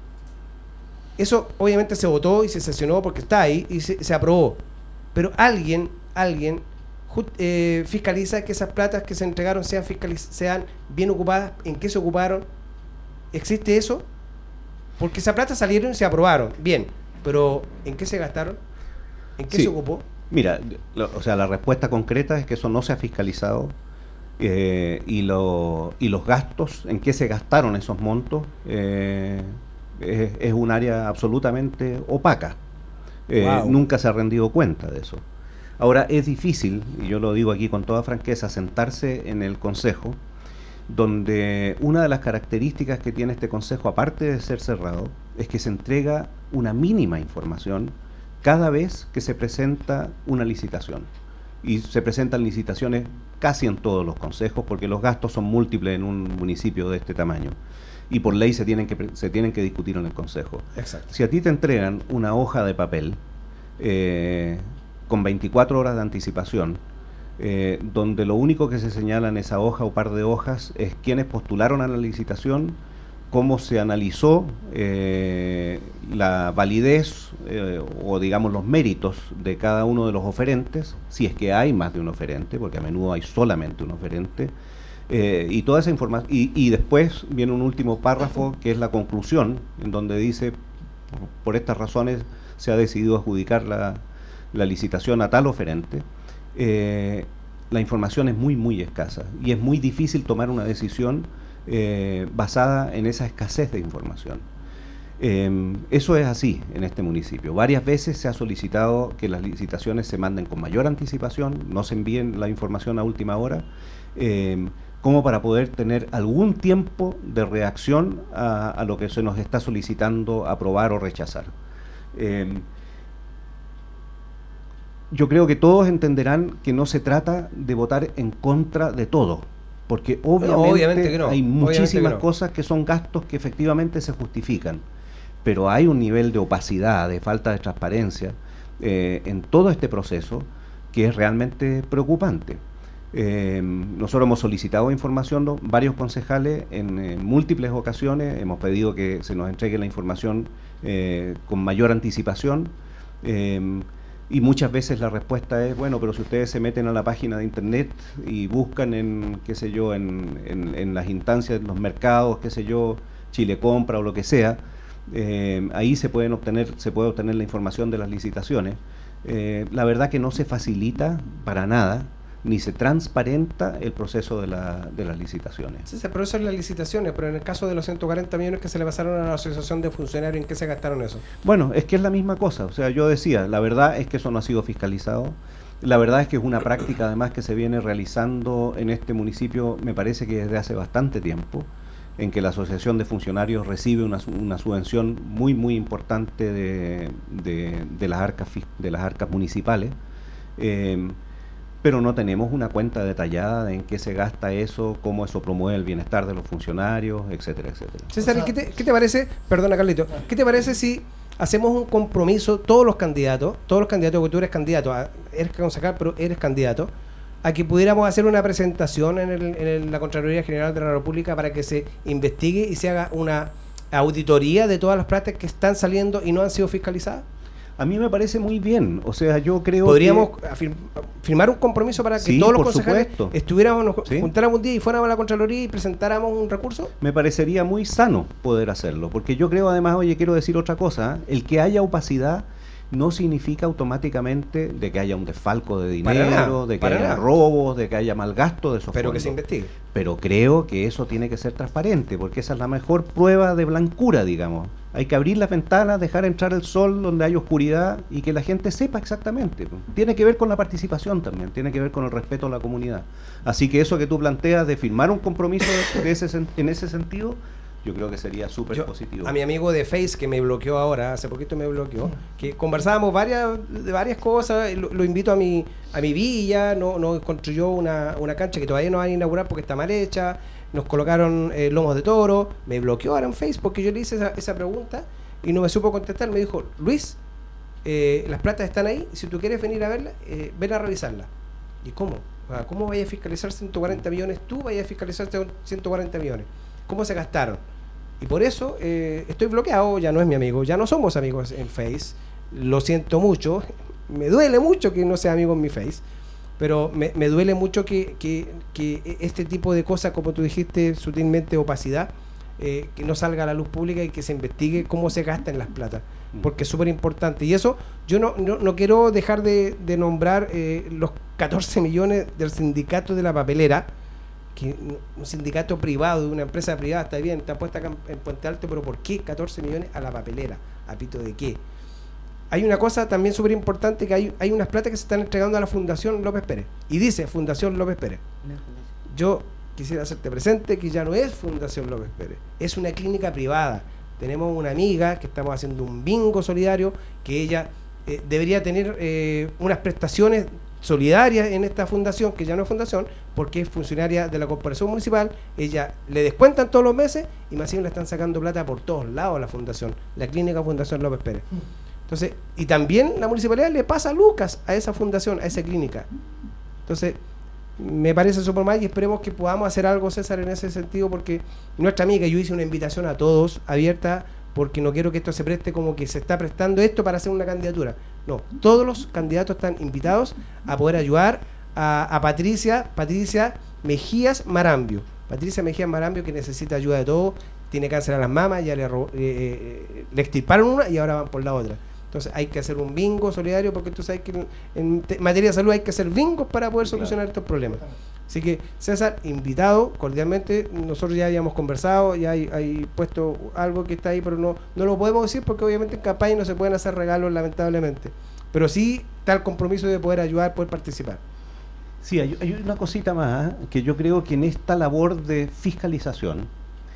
Eso obviamente se votó y se sesionó porque está ahí y se, se aprobó. Pero alguien, alguien ju- eh, fiscaliza que esas platas que se entregaron sean, fiscaliz- sean bien ocupadas, en qué se ocuparon. ¿Existe eso? Porque esas platas salieron y se aprobaron, bien, pero ¿en qué se gastaron? ¿En qué Sí. se ocupó? Mira, lo- o sea, la respuesta concreta es que eso no se ha fiscalizado eh, y, lo, y los gastos, en qué se gastaron esos montos, eh, es, es un área absolutamente opaca. Eh, Wow. Nunca se ha rendido cuenta de eso. Ahora, es difícil, y yo lo digo aquí con toda franqueza, sentarse en el Consejo, donde una de las características que tiene este Consejo, aparte de ser cerrado, es que se entrega una mínima información cada vez que se presenta una licitación. Y se presentan licitaciones casi en todos los consejos, porque los gastos son múltiples en un municipio de este tamaño. Y por ley se tienen que, pre- se tienen que discutir en el Consejo. Exacto. Si a ti te entregan una hoja de papel eh, con veinticuatro horas de anticipación, eh, donde lo único que se señala en esa hoja o par de hojas es quiénes postularon a la licitación, cómo se analizó eh, la validez eh, o digamos los méritos de cada uno de los oferentes, si es que hay más de un oferente, porque a menudo hay solamente un oferente, eh, y toda esa información, y, y después viene un último párrafo que es la conclusión, en donde dice, por, por estas razones se ha decidido adjudicar la, la licitación a tal oferente. Eh, la información es muy muy escasa y es muy difícil tomar una decisión eh, basada en esa escasez de información. Eh, eso es así en este municipio. Varias veces se ha solicitado que las licitaciones se manden con mayor anticipación, no se envíen la información a última hora, eh, como para poder tener algún tiempo de reacción a, a lo que se nos está solicitando aprobar o rechazar. Eh, Yo creo que todos entenderán que no se trata de votar en contra de todo, porque obviamente, Obviamente que no, hay obviamente muchísimas que no. cosas que son gastos que efectivamente se justifican, pero hay un nivel de opacidad, de falta de transparencia eh, en todo este proceso que es realmente preocupante. Eh, nosotros hemos solicitado información, ¿no? Varios concejales en eh, múltiples ocasiones, hemos pedido que se nos entregue la información eh, con mayor anticipación. Eh, Y muchas veces la respuesta es, bueno, pero si ustedes se meten a la página de internet y buscan en, qué sé yo, en, en, en las instancias, en los mercados, qué sé yo, Chile Compra o lo que sea, eh, ahí se pueden obtener, se puede obtener la información de las licitaciones. Eh, la verdad que no se facilita para nada, ni se transparenta el proceso de, la, de las licitaciones. Sí, sí, pero eso es las licitaciones, pero en el caso de los ciento cuarenta millones que se le pasaron a la Asociación de Funcionarios, ¿en qué se gastaron eso? Bueno, es que es la misma cosa, o sea, yo decía, la verdad es que eso no ha sido fiscalizado, la verdad es que es una práctica además que se viene realizando en este municipio, me parece que desde hace bastante tiempo, en que la Asociación de Funcionarios recibe una, su- una subvención muy, muy importante de, de, de las, arcas, fis- de las arcas municipales, eh, pero no tenemos una cuenta detallada de en qué se gasta eso, cómo eso promueve el bienestar de los funcionarios, etcétera, etcétera. César, o sea, ¿qué, te, ¿qué te parece? Perdona, Carlito. ¿Qué te parece si hacemos un compromiso, todos los candidatos, todos los candidatos, que tú eres candidato, a, eres concejal, pero eres candidato, a que pudiéramos hacer una presentación en, el, en el, la Contraloría General de la República para que se investigue y se haga una auditoría de todas las platas que están saliendo y no han sido fiscalizadas? A mí me parece muy bien, o sea, yo creo ¿Podríamos que... afir firmar un compromiso para que sí, todos los por concejales supuesto. estuviéramos, nos ¿Sí? juntáramos un día y fuéramos a la Contraloría y presentáramos un recurso? Me parecería muy sano poder hacerlo, porque yo creo además, oye, quiero decir otra cosa, ¿eh? El que haya opacidad no significa automáticamente de que haya un desfalco de dinero, nada, de que para haya nada. robos, de que haya mal gasto de esos Pero que fondos. se investigue. Pero creo que eso tiene que ser transparente, porque esa es la mejor prueba de blancura, digamos. Hay que abrir las ventanas, dejar entrar el sol donde hay oscuridad y que la gente sepa exactamente. Tiene que ver con la participación también, tiene que ver con el respeto a la comunidad. Así que eso que tú planteas de firmar un compromiso de ese, en ese sentido, yo creo que sería súper positivo. A mi amigo de Face que me bloqueó ahora, hace poquito me bloqueó, que conversábamos varias, de varias cosas, lo, lo invito a mi a mi villa, no, no construyó una, una cancha que todavía no van a inaugurar porque está mal hecha, nos colocaron eh, lomos de toro, me bloqueó ahora en Facebook porque yo le hice esa, esa pregunta y no me supo contestar, me dijo, Luis, eh, las platas están ahí, si tú quieres venir a verlas, eh, ven a revisarlas. ¿Y cómo? ¿Cómo vaya a fiscalizar ciento cuarenta millones? Tú vayas a fiscalizar ciento cuarenta millones. ¿Cómo se gastaron? Y por eso eh, estoy bloqueado, ya no es mi amigo, ya no somos amigos en Face, lo siento mucho, me duele mucho que no sea amigo en mi Face, pero me, me duele mucho que, que, que este tipo de cosas, como tú dijiste, sutilmente opacidad, eh, que no salga a la luz pública y que se investigue cómo se gastan las platas, porque es súper importante. Y eso, yo no, no, no quiero dejar de, de nombrar eh, los catorce millones del sindicato de la papelera, que un sindicato privado, de una empresa privada, está bien, está puesta acá en Puente Alto, pero ¿por qué catorce millones a la papelera? ¿A pito de qué? Hay una cosa también súper importante, que hay, hay unas platas que se están entregando a la Fundación López Pérez, y dice Fundación López Pérez. Yo quisiera hacerte presente que ya no es Fundación López Pérez, es una clínica privada. Tenemos una amiga que estamos haciendo un bingo solidario, que ella eh, debería tener eh, unas prestaciones solidaria en esta fundación, que ya no es fundación, porque es funcionaria de la corporación municipal. Ella le descuentan todos los meses y más bien le están sacando plata por todos lados a la fundación, la clínica Fundación López Pérez. Entonces, y también la municipalidad le pasa lucas a esa fundación, a esa clínica. Entonces, me parece súper mal y esperemos que podamos hacer algo, César, en ese sentido, porque nuestra amiga, yo hice una invitación a todos abierta, porque no quiero que esto se preste como que se está prestando esto para hacer una candidatura. No, todos los candidatos están invitados a poder ayudar a, a Patricia, Patricia Mejías Marambio. Patricia Mejías Marambio, que necesita ayuda de todo, tiene cáncer a las mamas, ya le, eh, le extirparon una y ahora van por la otra. Entonces hay que hacer un bingo solidario, porque tú sabes que en, en materia de salud hay que hacer bingos para poder solucionar estos problemas. Así que, César, invitado cordialmente. Nosotros ya habíamos conversado, ya hay, hay puesto algo que está ahí, pero no, no lo podemos decir porque obviamente en campaña no se pueden hacer regalos, lamentablemente. Pero sí está el compromiso de poder ayudar, poder participar. Sí, hay, hay una cosita más, ¿eh? Que yo creo que en esta labor de fiscalización,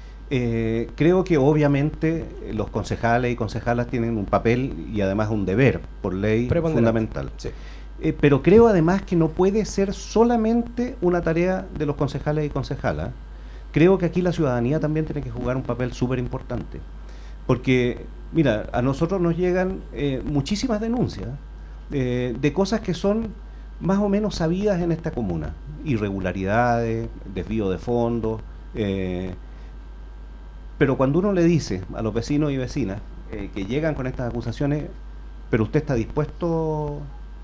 eh, creo que obviamente los concejales y concejalas tienen un papel y además un deber por ley fundamental. Sí. Eh, pero creo además que no puede ser solamente una tarea de los concejales y concejalas. Creo que aquí la ciudadanía también tiene que jugar un papel súper importante. Porque, mira, a nosotros nos llegan eh, muchísimas denuncias eh, de cosas que son más o menos sabidas en esta comuna. Irregularidades, desvío de fondos. Eh, pero cuando uno le dice a los vecinos y vecinas eh, que llegan con estas acusaciones, pero usted está dispuesto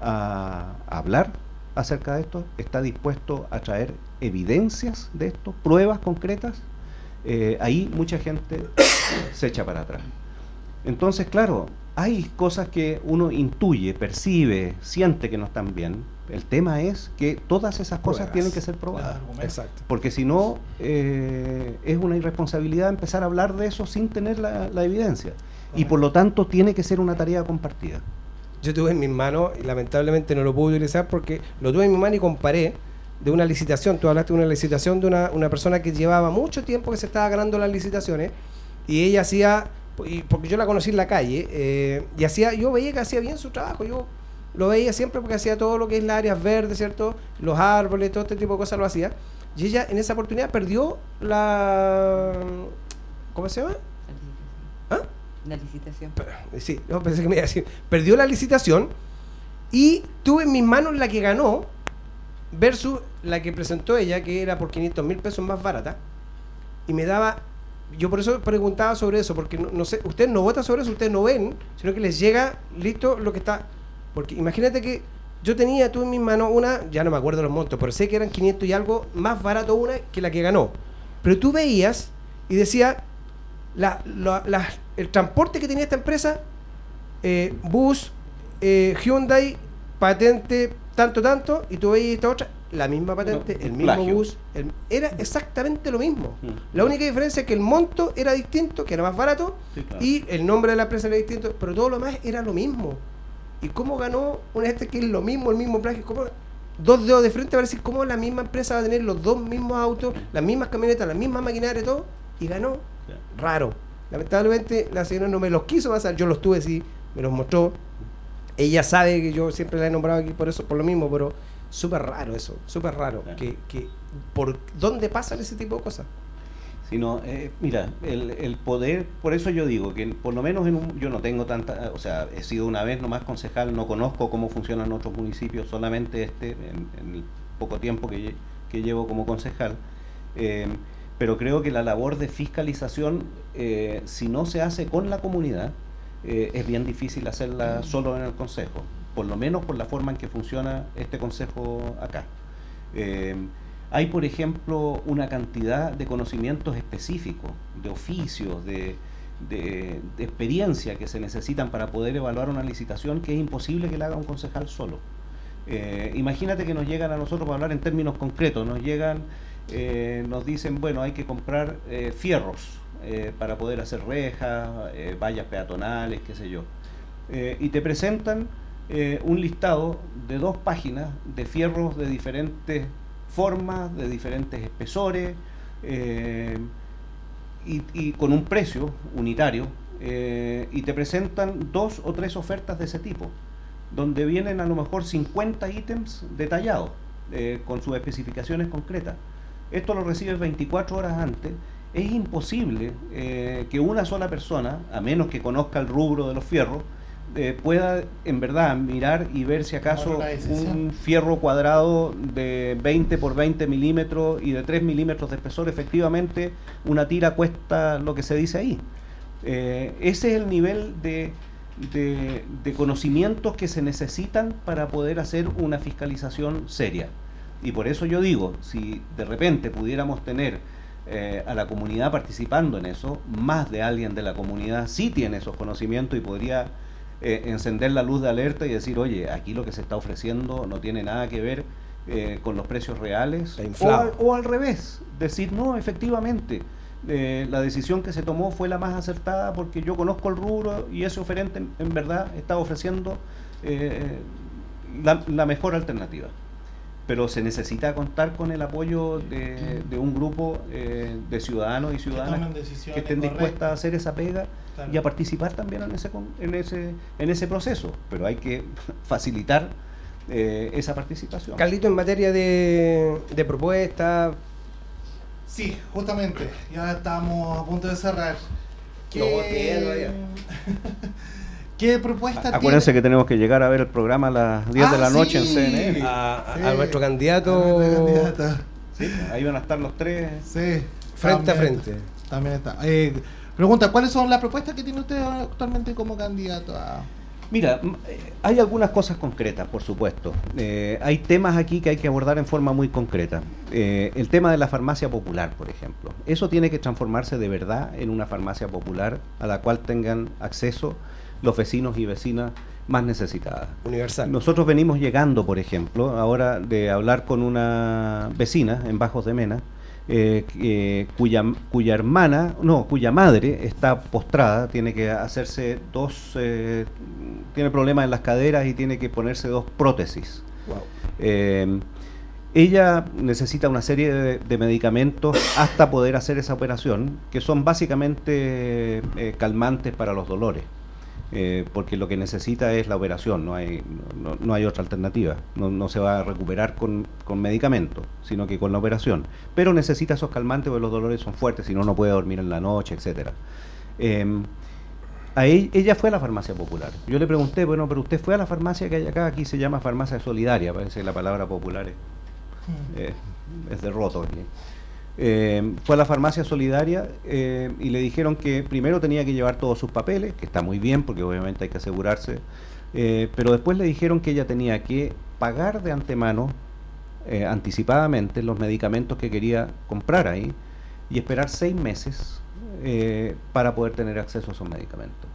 a hablar acerca de esto, está dispuesto a traer evidencias de esto, pruebas concretas, eh, ahí mucha gente se echa para atrás. Entonces, claro, hay cosas que uno intuye, percibe, siente que no están bien. El tema es que todas esas cosas Pruebas. tienen que ser probadas. Claro, exacto. Porque si no, eh, es una irresponsabilidad empezar a hablar de eso sin tener la, la evidencia. Y por lo tanto tiene que ser una tarea compartida. Yo tuve en mis manos, y lamentablemente no lo pude utilizar porque lo tuve en mi mano y comparé de una licitación. Tú hablaste de una licitación de una, una persona que llevaba mucho tiempo que se estaba ganando las licitaciones, y ella hacía, y porque yo la conocí en la calle, eh, y hacía, yo veía que hacía bien su trabajo. Yo lo veía siempre porque hacía todo lo que es las áreas verdes, ¿cierto? Los árboles, todo este tipo de cosas lo hacía. Y ella en esa oportunidad perdió la... ¿Cómo se llama? ¿Ah? La licitación. Sí, no, pensé que me iba a decir. Perdió la licitación y tuve en mis manos la que ganó versus la que presentó ella, que era por quinientos mil pesos más barata. Y me daba... Yo por eso preguntaba sobre eso, porque no, no sé, ustedes no votan sobre eso, ustedes no ven, sino que les llega listo lo que está... Porque imagínate que yo tenía, tuve en mis manos una, ya no me acuerdo los montos, pero sé que eran quinientos y algo, más barato una que la que ganó. Pero tú veías y decía, la, la, la, el transporte que tenía esta empresa, eh, bus, eh, Hyundai, patente, tanto, tanto, y tú veías esta otra, la misma patente, no, el mismo plagio. Bus, el, era exactamente lo mismo. Mm. La única diferencia es que el monto era distinto, que era más barato, sí, claro. Y el nombre de la empresa era distinto, pero todo lo demás era lo mismo. ¿Y cómo ganó una este que es lo mismo, el mismo plagio? ¿Cómo? Dos dedos de frente para decir cómo la misma empresa va a tener los dos mismos autos, las mismas camionetas, las mismas maquinarias y todo, y ganó. Sí. Raro. Lamentablemente la señora no me los quiso pasar, yo los tuve, sí, me los mostró. Ella sabe que yo siempre la he nombrado aquí por eso, por lo mismo, pero súper raro eso, súper raro. Sí. Que, que ¿por dónde pasan ese tipo de cosas? Sino, eh, mira, el, el poder, por eso yo digo que por lo menos en un, yo no tengo tanta, o sea, he sido una vez nomás concejal, no conozco cómo funcionan otros municipios, solamente este, en, en el poco tiempo que, que llevo como concejal, eh, pero creo que la labor de fiscalización, eh, si no se hace con la comunidad, eh, es bien difícil hacerla solo en el consejo, por lo menos por la forma en que funciona este consejo acá. Eh, Hay, por ejemplo, una cantidad de conocimientos específicos, de oficios, de, de, de experiencia que se necesitan para poder evaluar una licitación que es imposible que la haga un concejal solo. Eh, imagínate que nos llegan a nosotros para hablar en términos concretos, nos llegan, eh, nos dicen, bueno, hay que comprar eh, fierros eh, para poder hacer rejas, eh, vallas peatonales, qué sé yo. Eh, y te presentan eh, un listado de dos páginas de fierros de diferentes formas, de diferentes espesores, eh, y, y con un precio unitario, eh, y te presentan dos o tres ofertas de ese tipo, donde vienen a lo mejor cincuenta ítems detallados, eh, con sus especificaciones concretas. Esto lo recibes veinticuatro horas antes. Es imposible eh, que una sola persona, a menos que conozca el rubro de los fierros, Eh, pueda en verdad mirar y ver si acaso un fierro cuadrado de veinte por veinte milímetros y de tres milímetros de espesor, efectivamente una tira cuesta lo que se dice ahí. Eh, ese es el nivel de, de, de conocimientos que se necesitan para poder hacer una fiscalización seria. Y por eso yo digo, si de repente pudiéramos tener eh, a la comunidad participando en eso, más de alguien de la comunidad sí tiene esos conocimientos y podría Eh, encender la luz de alerta y decir, oye, aquí lo que se está ofreciendo no tiene nada que ver eh, con los precios reales, o al, o al revés, decir, no, efectivamente eh, la decisión que se tomó fue la más acertada porque yo conozco el rubro y ese oferente en, en verdad está ofreciendo eh, la, la mejor alternativa. Pero se necesita contar con el apoyo de, de un grupo eh, de ciudadanos y ciudadanas que, que estén dispuestas a hacer esa pega, claro, y a participar también en ese en ese en ese proceso. Pero hay que facilitar eh, esa participación. Carlito, en materia de, de propuestas. Sí, justamente, ya estamos a punto de cerrar. ¿Qué, no, ¿Qué propuesta Acuérdense tiene? que tenemos que llegar a ver el programa a las diez ah, de la noche, sí, en C N N. A, a, sí, a nuestro candidato. A nuestro candidato. Sí, ahí van a estar los tres. Sí, frente también, a frente. También está. Eh, pregunta, ¿cuáles son las propuestas que tiene usted actualmente como candidato a...? Mira, hay algunas cosas concretas, por supuesto. Eh, hay temas aquí que hay que abordar en forma muy concreta. Eh, el tema de la farmacia popular, por ejemplo. Eso tiene que transformarse de verdad en una farmacia popular a la cual tengan acceso los vecinos y vecinas más necesitadas. Universal. Nosotros venimos llegando, por ejemplo, ahora de hablar con una vecina en Bajos de Mena, eh, eh, cuya, cuya hermana, no, cuya madre está postrada, tiene que hacerse dos, eh, tiene problemas en las caderas y tiene que ponerse dos prótesis. Wow. Eh, ella necesita una serie de, de medicamentos hasta poder hacer esa operación, que son básicamente eh, calmantes para los dolores. eh, porque lo que necesita es la operación, no hay, no, no hay otra alternativa, no, no se va a recuperar con, con medicamentos, sino que con la operación, pero necesita esos calmantes porque los dolores son fuertes, si no, no puede dormir en la noche, etcétera. Eh, a ella, ella fue a la farmacia popular. Yo le pregunté, bueno, pero usted fue a la farmacia que hay acá, aquí se llama farmacia solidaria, parece que la palabra popular es, eh, es de roto aquí. Eh, fue a la farmacia solidaria eh, y le dijeron que primero tenía que llevar todos sus papeles, que está muy bien porque obviamente hay que asegurarse, eh, pero después le dijeron que ella tenía que pagar de antemano, eh, anticipadamente, los medicamentos que quería comprar ahí y esperar seis meses eh, para poder tener acceso a esos medicamentos.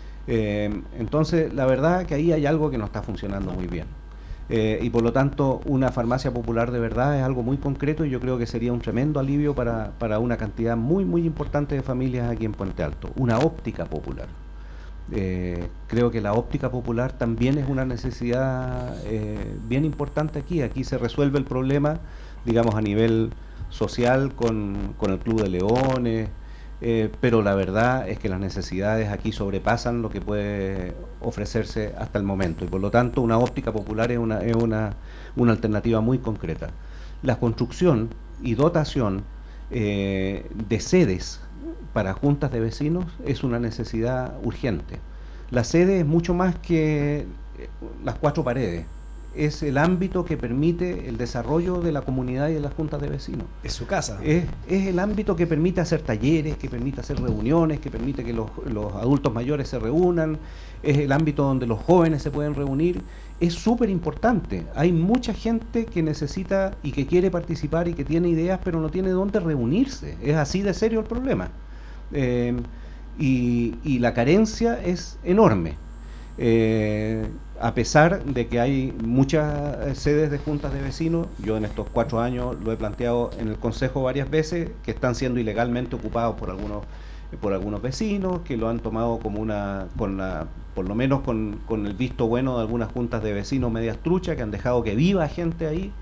Eh, entonces, la verdad que ahí hay algo que no está funcionando muy bien. Eh, y por lo tanto una farmacia popular de verdad es algo muy concreto y yo creo que sería un tremendo alivio para, para una cantidad muy muy importante de familias aquí en Puente Alto. Una óptica popular. Eh, creo que la óptica popular también es una necesidad eh, bien importante aquí. Aquí se resuelve el problema, digamos, a nivel social con, con el Club de Leones, Eh, pero la verdad es que las necesidades aquí sobrepasan lo que puede ofrecerse hasta el momento y por lo tanto una óptica popular es una, es una, una alternativa muy concreta. La construcción y dotación eh, de sedes para juntas de vecinos es una necesidad urgente. La sede es mucho más que las cuatro paredes. Es el ámbito que permite el desarrollo de la comunidad y de las juntas de vecinos. Es su casa. Es, es el ámbito que permite hacer talleres, que permite hacer reuniones, que permite que los, los adultos mayores se reúnan, es el ámbito donde los jóvenes se pueden reunir. Es súper importante. Hay mucha gente que necesita y que quiere participar y que tiene ideas, pero no tiene dónde reunirse. Es así de serio el problema. Eh, y, y la carencia es enorme. Eh, a pesar de que hay muchas sedes de juntas de vecinos, yo en estos cuatro años lo he planteado en el Consejo varias veces, que están siendo ilegalmente ocupados por algunos por algunos vecinos, que lo han tomado como una, con la, por lo menos con, con el visto bueno de algunas juntas de vecinos medias truchas, que han dejado que viva gente ahí,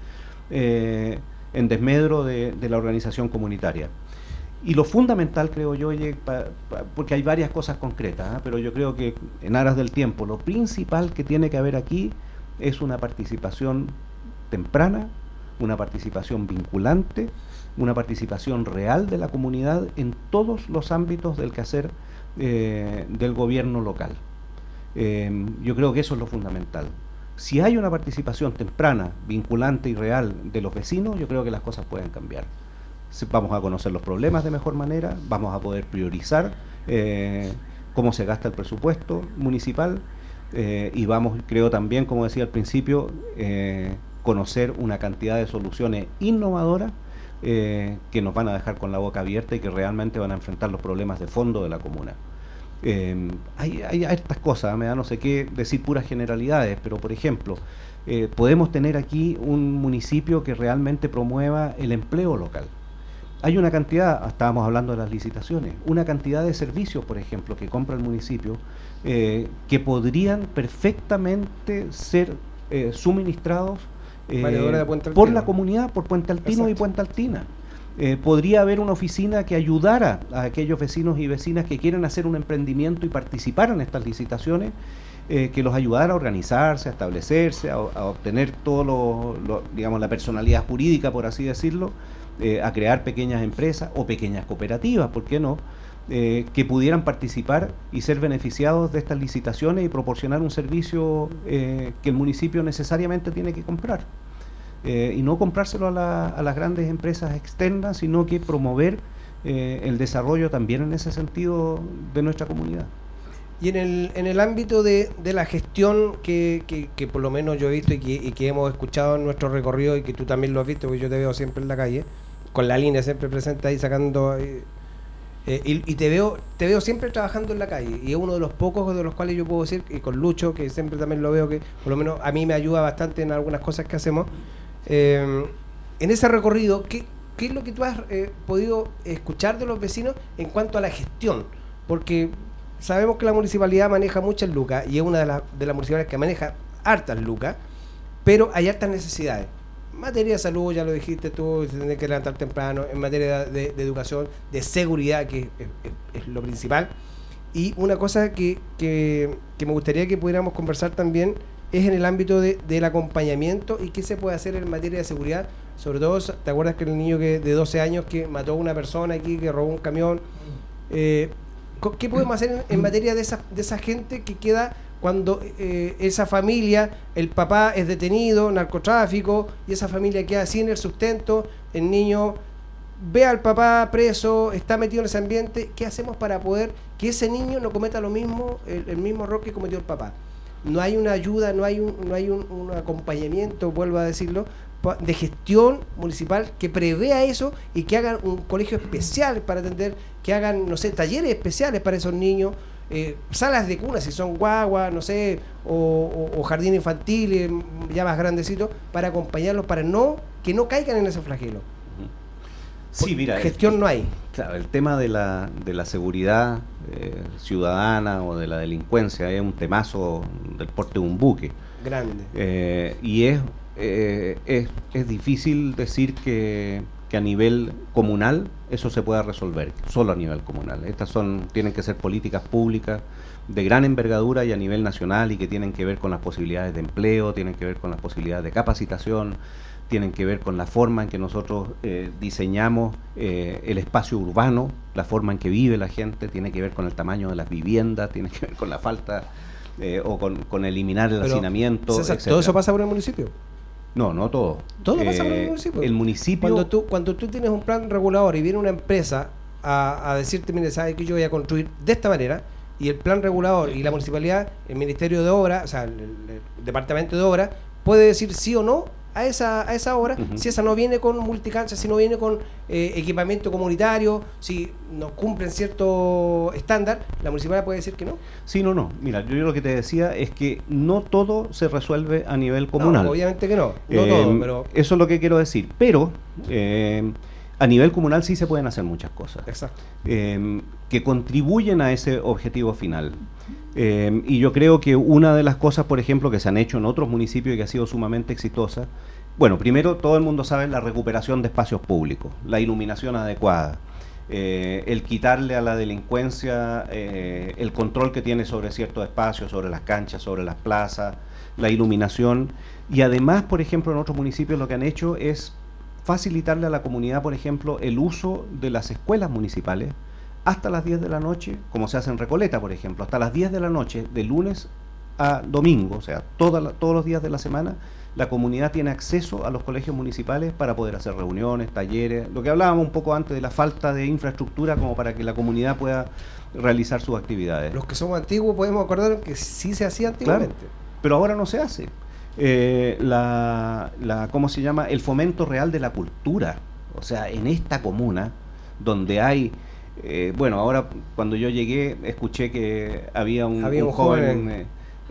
eh, en desmedro de, de la organización comunitaria. Y lo fundamental, creo yo, pa, pa, porque hay varias cosas concretas, ¿eh? pero yo creo que en aras del tiempo, lo principal que tiene que haber aquí es una participación temprana, una participación vinculante, una participación real de la comunidad en todos los ámbitos del quehacer eh, del gobierno local. Eh, yo creo que eso es lo fundamental. Si hay una participación temprana, vinculante y real de los vecinos, yo creo que las cosas pueden cambiar. Vamos a conocer los problemas de mejor manera, vamos a poder priorizar eh, cómo se gasta el presupuesto municipal eh, y vamos, creo también, como decía al principio, eh, conocer una cantidad de soluciones innovadoras eh, que nos van a dejar con la boca abierta y que realmente van a enfrentar los problemas de fondo de la comuna. Eh, hay, hay, hay estas cosas, me da no sé qué decir puras generalidades, pero por ejemplo, eh, podemos tener aquí un municipio que realmente promueva el empleo local. Hay una cantidad, estábamos hablando de las licitaciones, una cantidad de servicios, por ejemplo, que compra el municipio, eh, que podrían perfectamente ser eh, suministrados eh, por la comunidad, por Puente Altino. Exacto. Y Puente Altina. Eh, podría haber una oficina que ayudara a aquellos vecinos y vecinas que quieren hacer un emprendimiento y participar en estas licitaciones, eh, que los ayudara a organizarse, a establecerse, a, a obtener todo lo, lo, digamos, la personalidad jurídica, por así decirlo, Eh, a crear pequeñas empresas o pequeñas cooperativas, ¿por qué no?, eh, que pudieran participar y ser beneficiados de estas licitaciones y proporcionar un servicio eh, que el municipio necesariamente tiene que comprar. Eh, y no comprárselo a, la, a las grandes empresas externas, sino que promover eh, el desarrollo también en ese sentido de nuestra comunidad. Y en el, en el ámbito de, de la gestión que, que, que por lo menos yo he visto y que, y que hemos escuchado en nuestro recorrido y que tú también lo has visto, porque yo te veo siempre en la calle, con la línea siempre presente ahí sacando, eh, eh, y, y te veo te veo siempre trabajando en la calle, y es uno de los pocos de los cuales yo puedo decir, y con Lucho, que siempre también lo veo, que por lo menos a mí me ayuda bastante en algunas cosas que hacemos. Eh, en ese recorrido, ¿qué, qué es lo que tú has eh, podido escuchar de los vecinos en cuanto a la gestión? Porque sabemos que la municipalidad maneja muchas lucas y es una de, la, de las municipalidades que maneja hartas lucas, pero hay hartas necesidades. En materia de salud, ya lo dijiste tú, se tiene que levantar temprano, en materia de, de educación, de seguridad, que es, es, es lo principal, Y una cosa que, que, que me gustaría que pudiéramos conversar también es en el ámbito de, del acompañamiento y qué se puede hacer en materia de seguridad. Sobre todo, ¿te acuerdas que el niño que de doce años que mató a una persona aquí, que robó un camión? Eh, ¿Qué podemos hacer en, en materia de esa, de esa gente que queda cuando eh, esa familia, el papá es detenido, narcotráfico, y esa familia queda sin el sustento, el niño ve al papá preso, está metido en ese ambiente? ¿Qué hacemos para poder que ese niño no cometa lo mismo, el, el mismo error que cometió el papá? No hay una ayuda, no hay un, no hay un, un acompañamiento, vuelvo a decirlo, de gestión municipal que prevea eso y que hagan un colegio especial para atender, que hagan, no sé, talleres especiales para esos niños, eh, salas de cuna, si son guaguas, no sé, o, o, o jardín infantil, eh, ya más grandecitos, para acompañarlos, para no que no caigan en ese flagelo. Sí, mira, gestión el, no hay. Claro, el tema de la, de la seguridad eh, ciudadana o de la delincuencia es un temazo del porte de un buque. Grande. Eh, y es, eh, es, es difícil decir que, que a nivel comunal eso se pueda resolver, solo a nivel comunal. Estas son tienen que ser políticas públicas de gran envergadura y a nivel nacional, y que tienen que ver con las posibilidades de empleo, tienen que ver con las posibilidades de capacitación, tienen que ver con la forma en que nosotros eh, diseñamos eh, el espacio urbano, la forma en que vive la gente, tiene que ver con el tamaño de las viviendas, tiene que ver con la falta eh, o con, con eliminar el Pero, hacinamiento, César, etcétera. ¿todo eso pasa por el municipio? No, no todo. Todo Eh, pasa por el municipio. El municipio... Cuando tú, cuando tú tienes un plan regulador y viene una empresa a, a decirte, mire, sabes que yo voy a construir de esta manera, y el plan regulador y la municipalidad, el Ministerio de Obras, o sea, el, el- el Departamento de Obras, puede decir sí o no a esa, a esa obra, Ujú. si esa no viene con multicancha, si no viene con eh, equipamiento comunitario, si no cumplen cierto estándar, la municipalidad puede decir que no. Sí, no, no. Mira, yo lo que te decía es que no todo se resuelve a nivel comunal. No, obviamente que no, no Eh, todo, pero... Eso es lo que quiero decir. Pero eh, a nivel comunal sí se pueden hacer muchas cosas Exacto. eh, que contribuyen a ese objetivo final. Eh, y yo creo que una de las cosas, por ejemplo, que se han hecho en otros municipios y que ha sido sumamente exitosa, bueno, primero todo el mundo sabe la recuperación de espacios públicos, la iluminación adecuada, eh, el quitarle a la delincuencia eh, el control que tiene sobre ciertos espacios, sobre las canchas, sobre las plazas, la iluminación. Y además, por ejemplo, en otros municipios lo que han hecho es facilitarle a la comunidad, por ejemplo, el uso de las escuelas municipales hasta las diez de la noche, como se hace en Recoleta, por ejemplo, hasta las diez de la noche, de lunes a domingo, o sea, toda la- todos los días de la semana, la comunidad tiene acceso a los colegios municipales para poder hacer reuniones, talleres, lo que hablábamos un poco antes de la falta de infraestructura como para que la comunidad pueda realizar sus actividades. Los que somos antiguos podemos acordar que sí se hacía antiguamente. Pero ahora no se hace. Eh, la, la, ¿cómo se llama? El fomento real de la cultura. O sea, en esta comuna, donde hay, eh, bueno, ahora cuando yo llegué, escuché que había un, Había un un joven joven. eh,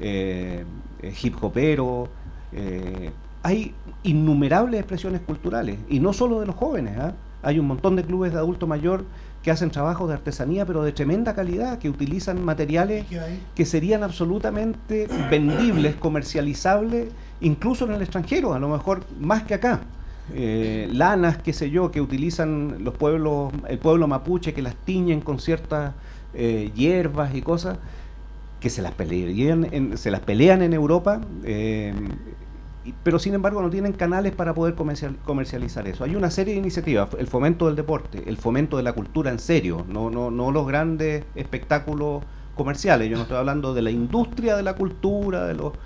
eh, eh, hip hopero. eh, hay innumerables expresiones culturales, y no solo de los jóvenes, ¿ah? Hay un montón de clubes de adulto mayor que hacen trabajos de artesanía, pero de tremenda calidad, que utilizan materiales que serían absolutamente vendibles, comercializables, incluso en el extranjero, a lo mejor más que acá. Eh, lanas, qué sé yo, que utilizan los pueblos, el pueblo mapuche, que las tiñen con ciertas eh, hierbas y cosas, que se las pelean en, se las pelean en Europa, eh, y- pero sin embargo no tienen canales para poder comercial- comercializar eso. Hay una serie de iniciativas, el fomento del deporte, el fomento de la cultura en serio, no, no, no los grandes espectáculos comerciales. Yo no estoy hablando de la industria de la cultura, de los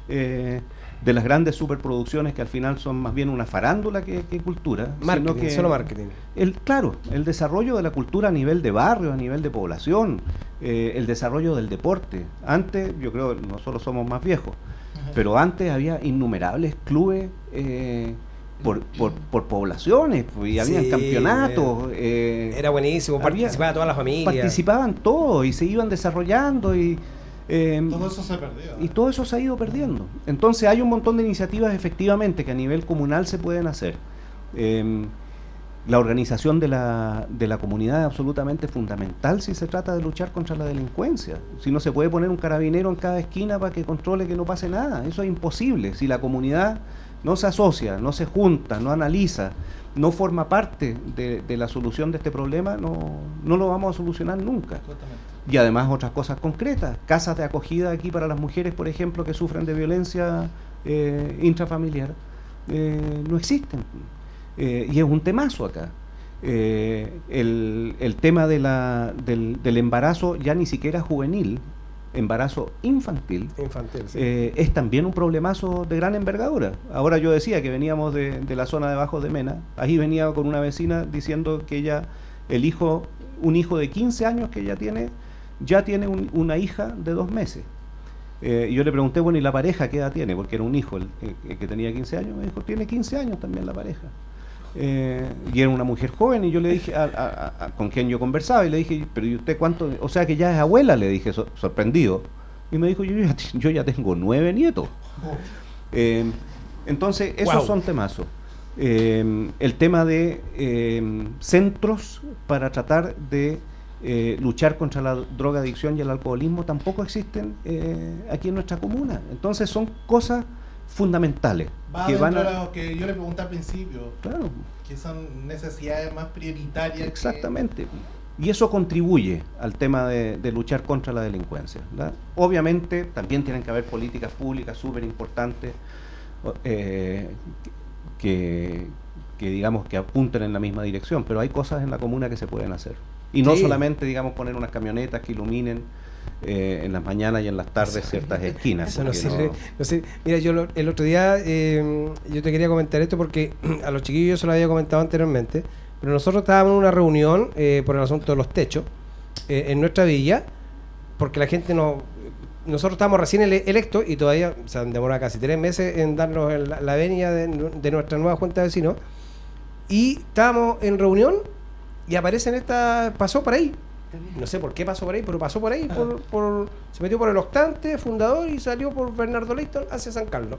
eh, de las grandes superproducciones que al final son más bien una farándula que, que cultura. Marketing, sino que solo marketing. El, claro, el desarrollo de la cultura a nivel de barrio, a nivel de población, eh, el desarrollo del deporte. Antes, yo creo que nosotros somos más viejos, pero antes había innumerables clubes eh, por, por, por poblaciones, pues, y habían Sí, campeonatos. eh, Era buenísimo, había- participaba toda la familia. Participaban todos y se iban desarrollando y... eh, Todo eso se perdió. y todo eso se ha ido perdiendo. Entonces hay un montón de iniciativas efectivamente que a nivel comunal se pueden hacer. Eh, la organización de la, de la comunidad es absolutamente fundamental si se trata de luchar contra la delincuencia. Si no se puede poner un carabinero en cada esquina para que controle que no pase nada, eso es imposible. Si la comunidad no se asocia, no se junta, no analiza, no forma parte de, de la solución de este problema, no, no lo vamos a solucionar nunca. Exactamente. y además otras cosas concretas, casas de acogida aquí para las mujeres, por ejemplo, que sufren de violencia eh, intrafamiliar, eh, no existen, eh, y es un temazo acá. Eh, el, el tema de la, del, del embarazo ya ni siquiera juvenil, embarazo infantil, Infantil, sí. eh, es también un problemazo de gran envergadura. Ahora yo decía que veníamos de, de la zona de Bajos de Mena, ahí venía con una vecina diciendo que ella, el hijo, un hijo de quince años que ella tiene, ya tiene un, una hija de dos meses. Eh, y yo le pregunté, bueno, ¿y la pareja qué edad tiene? Porque era un hijo el, el, el que tenía quince años, me dijo, tiene quince años también la pareja. Eh, y era una mujer joven, y yo le dije, a, a, a, con quien yo conversaba, y le dije, pero ¿y usted cuánto? O sea que ya es abuela, le dije, so, sorprendido. Y me dijo, yo ya, yo ya tengo nueve nietos. Eh, entonces, esos Wow. son temazos. Eh, el tema de eh, centros para tratar de eh, luchar contra la drogadicción y el alcoholismo tampoco existen eh, aquí en nuestra comuna. Entonces, son cosas fundamentales. Va que van dentro a, de lo que yo le pregunté al principio, claro, que son necesidades más prioritarias. exactamente. Y eso contribuye al tema de, de luchar contra la delincuencia, ¿verdad? Obviamente también tienen que haber políticas públicas súper importantes eh, que, que digamos que apunten en la misma dirección, pero hay cosas en la comuna que se pueden hacer. Y no Sí. solamente, digamos, poner unas camionetas que iluminen eh, en las mañanas y en las tardes ciertas esquinas. Eso no porque sirve, no- no sirve. Mira, yo lo- el otro día eh, yo te quería comentar esto porque a los chiquillos yo se lo había comentado anteriormente, pero nosotros estábamos en una reunión eh, por el asunto de los techos eh, en nuestra villa, porque la gente no... Nosotros estábamos recién ele- electos y todavía se han demorado casi tres meses en darnos el- la, la venia de, de nuestra nueva junta de vecinos, y estábamos en reunión y aparecen esta... pasó por ahí. No sé por qué pasó por ahí, pero pasó por ahí, por, por, se metió por el Octante, fundador, y salió por Bernardo Leighton hacia San Carlos.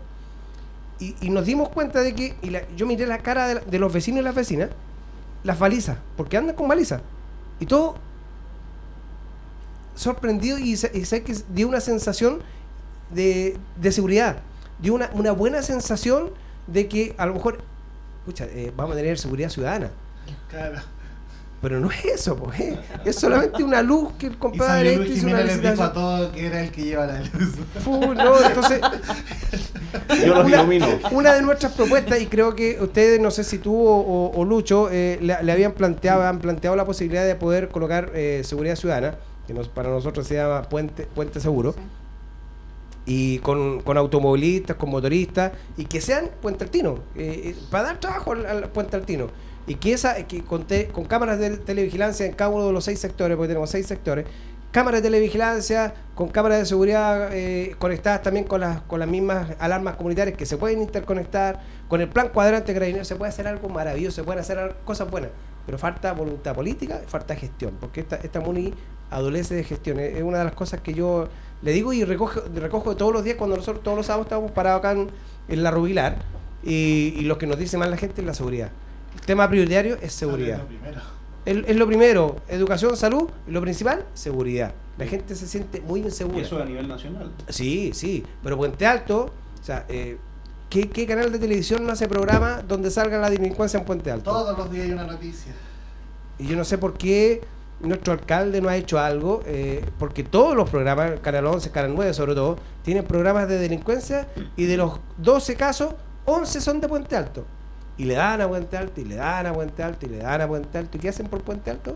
Y, y nos dimos cuenta de que, y la- yo miré la cara de, la- de los vecinos y las vecinas, las balizas, porque andan con balizas. Y todo sorprendido, y sé y sé que dio una sensación de, de seguridad, dio una, una buena sensación de que a lo mejor, escucha, eh, vamos a tener seguridad ciudadana. Claro. Pero no es eso, pues, ¿eh? Es solamente una luz que el Y compadre salió Luis este hizo una Jiménez les dijo a licitación. todos que era el que lleva la luz. Fu, no, entonces, Yo los una, ilumino. una de nuestras propuestas, y creo que ustedes, no sé si tú o, o- o Lucho, eh, le, le habían planteado, han planteado la posibilidad de poder colocar eh, seguridad ciudadana, que nos, para nosotros se llama Puente, Puente Seguro, y con, con automovilistas, con motoristas, y que sean Puente Altino, eh, eh, para dar trabajo al, al Puente Altino. Y que esa que con, te- con cámaras de televigilancia en cada uno de los seis sectores, porque tenemos seis sectores, cámaras de televigilancia, con cámaras de seguridad eh, conectadas también con las, con las mismas alarmas comunitarias que se pueden interconectar, con el plan cuadrante carabinero, se puede hacer algo maravilloso, se pueden hacer al- cosas buenas, pero falta voluntad política, falta gestión, porque esta, esta MUNI adolece de gestión. Es es una de las cosas que yo le digo y recojo, recojo todos los días cuando nosotros todos los sábados estamos parados acá en, en la Rubilar, y, y lo que nos dice más la gente es la seguridad. El tema prioritario es seguridad. Lo primero. Es, es lo primero, educación, salud, y lo principal, seguridad. La gente se siente muy Y insegura. eso a nivel nacional. Sí, sí, pero Puente Alto, o sea, eh, ¿qué, qué canal de televisión no hace programa donde salga la delincuencia en Puente Alto? Todos los días hay una noticia. Y yo no sé por qué nuestro alcalde no ha hecho algo, eh, porque todos los programas, Canal once, Canal nueve sobre todo, tienen programas de delincuencia, y de los doce casos, once son de Puente Alto. Y le dan a Puente Alto, y le dan a Puente Alto, y le dan a Puente Alto. ¿Y qué hacen por Puente Alto?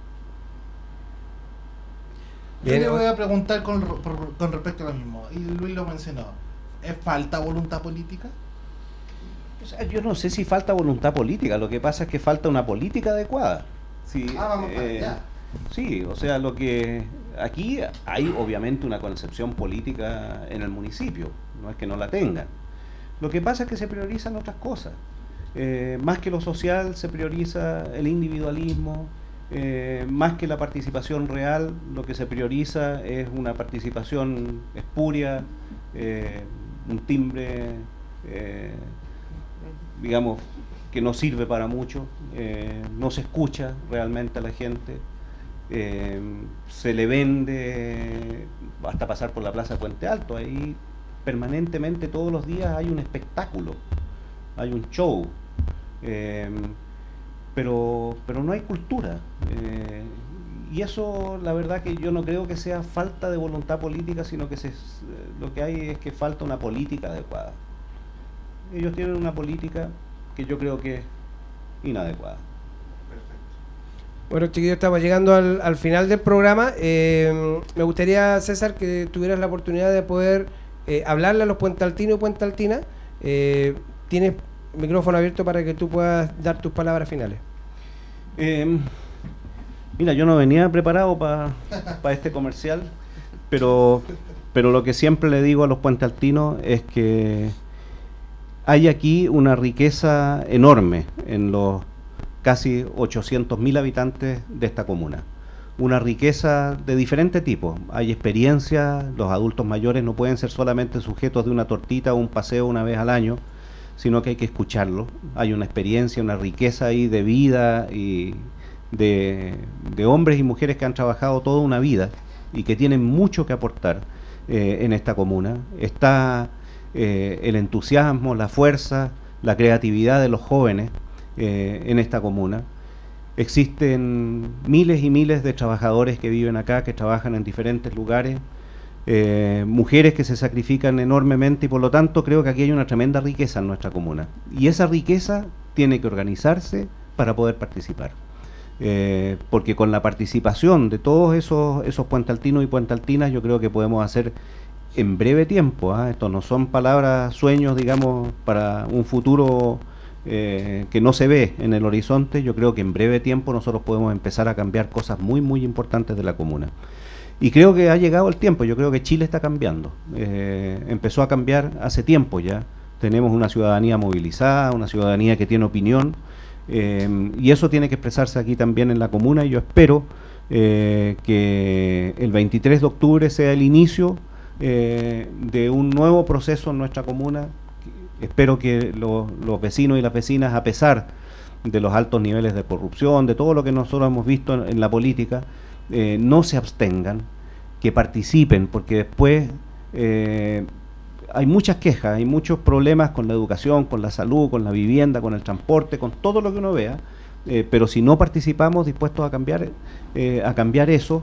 Yo Bien, le voy a preguntar con, por- con respecto a lo mismo. Y Luis lo mencionó. ¿Es falta voluntad política? O sea, yo no sé si falta voluntad política, lo que pasa es que falta una política adecuada. Sí, Ah, vamos para eh, allá. sí, o sea, lo que aquí hay obviamente una concepción política en el municipio, no es que no la tengan. Lo que pasa es que se priorizan otras cosas. Eh, más que lo social se prioriza el individualismo, eh, más que la participación real, lo que se prioriza es una participación espuria, eh, un timbre, eh, digamos, que no sirve para mucho, eh, no se escucha realmente a la gente, eh, se le vende hasta pasar por la Plaza de Puente Alto, ahí permanentemente todos los días hay un espectáculo, hay un show, eh, pero, pero no hay cultura. Eh, y eso, la verdad que yo no creo que sea falta de voluntad política, sino que se, lo que hay es que falta una política adecuada. Ellos tienen una política que yo creo que es inadecuada. Bueno, chiquillos, estamos llegando al, al final del programa. Eh, me gustaría, César, que tuvieras la oportunidad de poder eh, hablarle a los puentaltinos y puentaltinas. Eh, tienes el micrófono abierto para que tú puedas dar tus palabras finales. Eh, mira, yo no venía preparado para pa este comercial, pero, pero lo que siempre le digo a los puentaltinos es que hay aquí una riqueza enorme en los casi ochocientos mil habitantes de esta comuna. Una riqueza de diferente tipo. Hay experiencia, los adultos mayores no pueden ser solamente sujetos de una tortita o un paseo una vez al año, sino que hay que escucharlo. Hay una experiencia, una riqueza ahí de vida y de, de hombres y mujeres que han trabajado toda una vida y que tienen mucho que aportar eh, en esta comuna. Está eh, el entusiasmo, la fuerza, la creatividad de los jóvenes eh, en esta comuna. Existen miles y miles de trabajadores que viven acá, que trabajan en diferentes lugares, eh, mujeres que se sacrifican enormemente, y por lo tanto creo que aquí hay una tremenda riqueza en nuestra comuna. Y esa riqueza tiene que organizarse para poder participar. Eh, porque con la participación de todos esos, esos puentaltinos y puentaltinas, yo creo que podemos hacer en breve tiempo, ¿eh? Esto no son palabras, sueños, digamos, para un futuro Eh, que no se ve en el horizonte. Yo creo que en breve tiempo nosotros podemos empezar a cambiar cosas muy muy importantes de la comuna, y creo que ha llegado el tiempo. Yo creo que Chile está cambiando, eh, empezó a cambiar hace tiempo ya. Tenemos una ciudadanía movilizada, una ciudadanía que tiene opinión, eh, y eso tiene que expresarse aquí también en la comuna, y yo espero eh, que el veintitrés de octubre sea el inicio eh, de un nuevo proceso en nuestra comuna. Espero que lo, los vecinos y las vecinas, a pesar de los altos niveles de corrupción, de todo lo que nosotros hemos visto en, en la política, eh, no se abstengan, que participen, porque después eh, hay muchas quejas, hay muchos problemas con la educación, con la salud, con la vivienda, con el transporte, con todo lo que uno vea, eh, pero si no participamos dispuestos a cambiar, eh, a cambiar eso,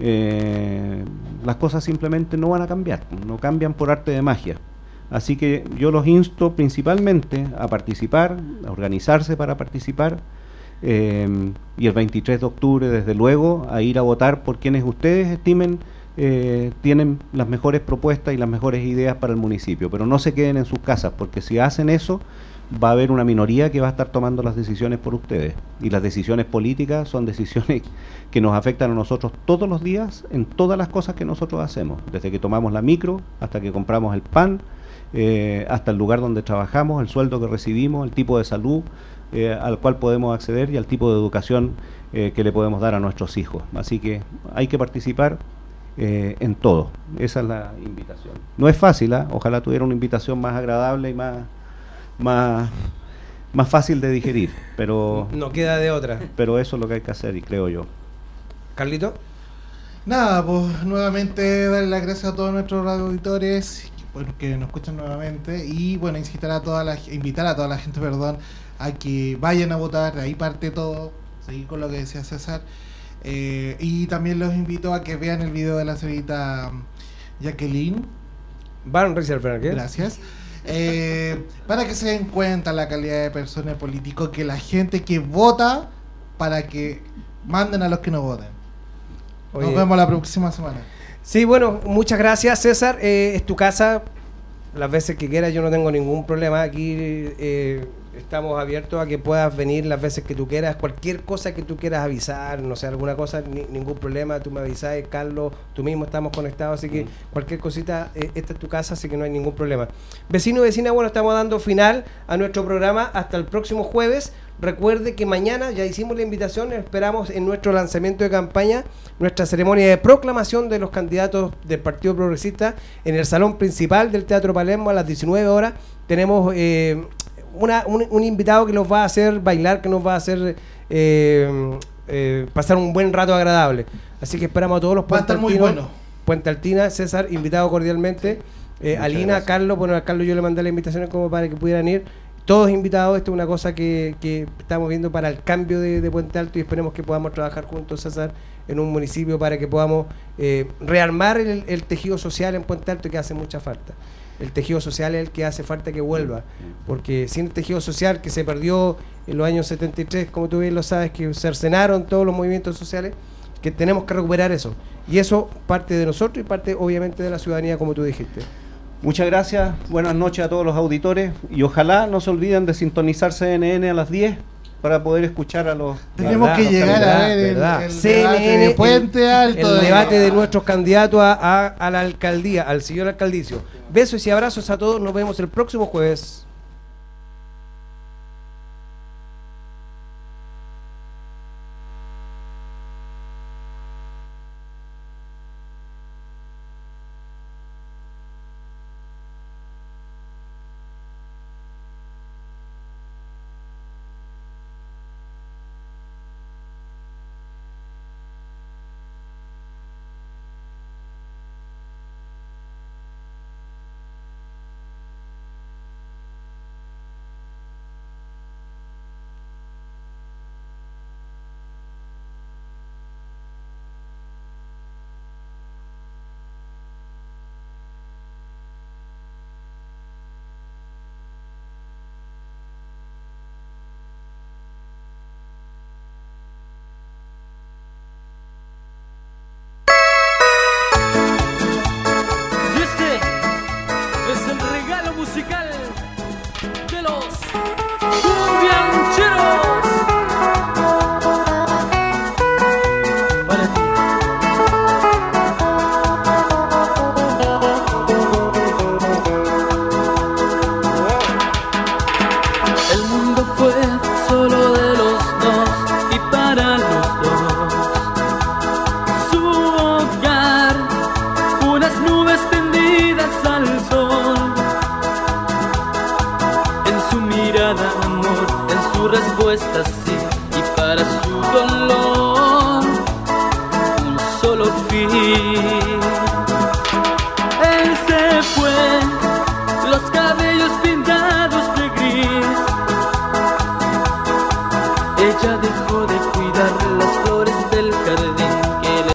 eh, las cosas simplemente no van a cambiar, no cambian por arte de magia. Así que yo los insto principalmente a participar, a organizarse para participar, eh, y el veintitrés de octubre, desde luego, a ir a votar por quienes ustedes estimen eh, tienen las mejores propuestas y las mejores ideas para el municipio. Pero no se queden en sus casas, porque si hacen eso, va a haber una minoría que va a estar tomando las decisiones por ustedes. Y las decisiones políticas son decisiones que nos afectan a nosotros todos los días, en todas las cosas que nosotros hacemos, desde que tomamos la micro, hasta que compramos el pan, Eh, hasta el lugar donde trabajamos, el sueldo que recibimos, el tipo de salud eh, al cual podemos acceder, y el tipo de educación eh, que le podemos dar a nuestros hijos. Así que hay que participar eh, en todo. Esa es la invitación. No es fácil, ¿eh? Ojalá tuviera una invitación más agradable y más, más, más fácil de digerir, pero no queda de otra. Pero eso es lo que hay que hacer, y creo yo. Carlito. Nada, pues nuevamente darle las gracias a todos nuestros radio auditores porque nos escuchan nuevamente, y bueno, incitar a toda la, invitar a toda la gente, perdón, a que vayan a votar. De ahí parte todo, seguir con lo que decía César, eh, y también los invito a que vean el video de la señorita Jacqueline Van Rieselberg, ¿eh? Gracias. Eh, para que se den cuenta la calidad de persona político, que la gente que vota, para que manden a los que no voten. Oye, nos vemos la próxima semana. Sí, bueno, muchas gracias, César. Eh, es tu casa, las veces que quieras, yo no tengo ningún problema. Aquí eh, estamos abiertos a que puedas venir las veces que tú quieras. Cualquier cosa que tú quieras avisar, no sé, alguna cosa, ni, ningún problema, tú me avisas, Carlos, tú mismo estamos conectados, así que cualquier cosita, eh, esta es tu casa, así que no hay ningún problema. Vecino y vecina, bueno, estamos dando final a nuestro programa hasta el próximo jueves. Recuerde que mañana ya hicimos la invitación, esperamos en nuestro lanzamiento de campaña, nuestra ceremonia de proclamación de los candidatos del Partido Progresista en el salón principal del Teatro Palermo a las diecinueve horas. Tenemos eh, una, un, un invitado que nos va a hacer bailar, que nos va a hacer eh, eh, pasar un buen rato agradable. Así que esperamos a todos los puentaltinos. Va a estar muy bueno. Puente Altina, César, invitado cordialmente. Eh, Alina, gracias. Carlos, bueno, a Carlos yo le mandé las invitaciones como para que pudieran ir. Todos invitados. Esto es una cosa que, que estamos viendo para el cambio de, de Puente Alto, y esperemos que podamos trabajar juntos, César, en un municipio para que podamos eh, rearmar el, el tejido social en Puente Alto, que hace mucha falta. El tejido social es el que hace falta que vuelva, porque sin el tejido social que se perdió en los años setenta y tres, como tú bien lo sabes, que cercenaron todos los movimientos sociales, que tenemos que recuperar eso. Y eso parte de nosotros y parte obviamente de la ciudadanía, como tú dijiste. Muchas gracias, buenas noches a todos los auditores y ojalá no se olviden de sintonizar C N N a las diez para poder escuchar a los... Tenemos verdad, que los llegar a ver el, verdad. el C N N, debate de Puente Alto. El, el de- debate de nuestros candidatos a, a, a la alcaldía, al señor alcaldicio. Besos y abrazos a todos, nos vemos el próximo jueves. Y este es el regalo musical de los cumbiancheros. Para ti. El mundo fue solo de los dos y para los dos. Su hogar, unas nubes tendidas al sol. En su mirada amor, en su respuesta sí, y para su dolor un solo fin.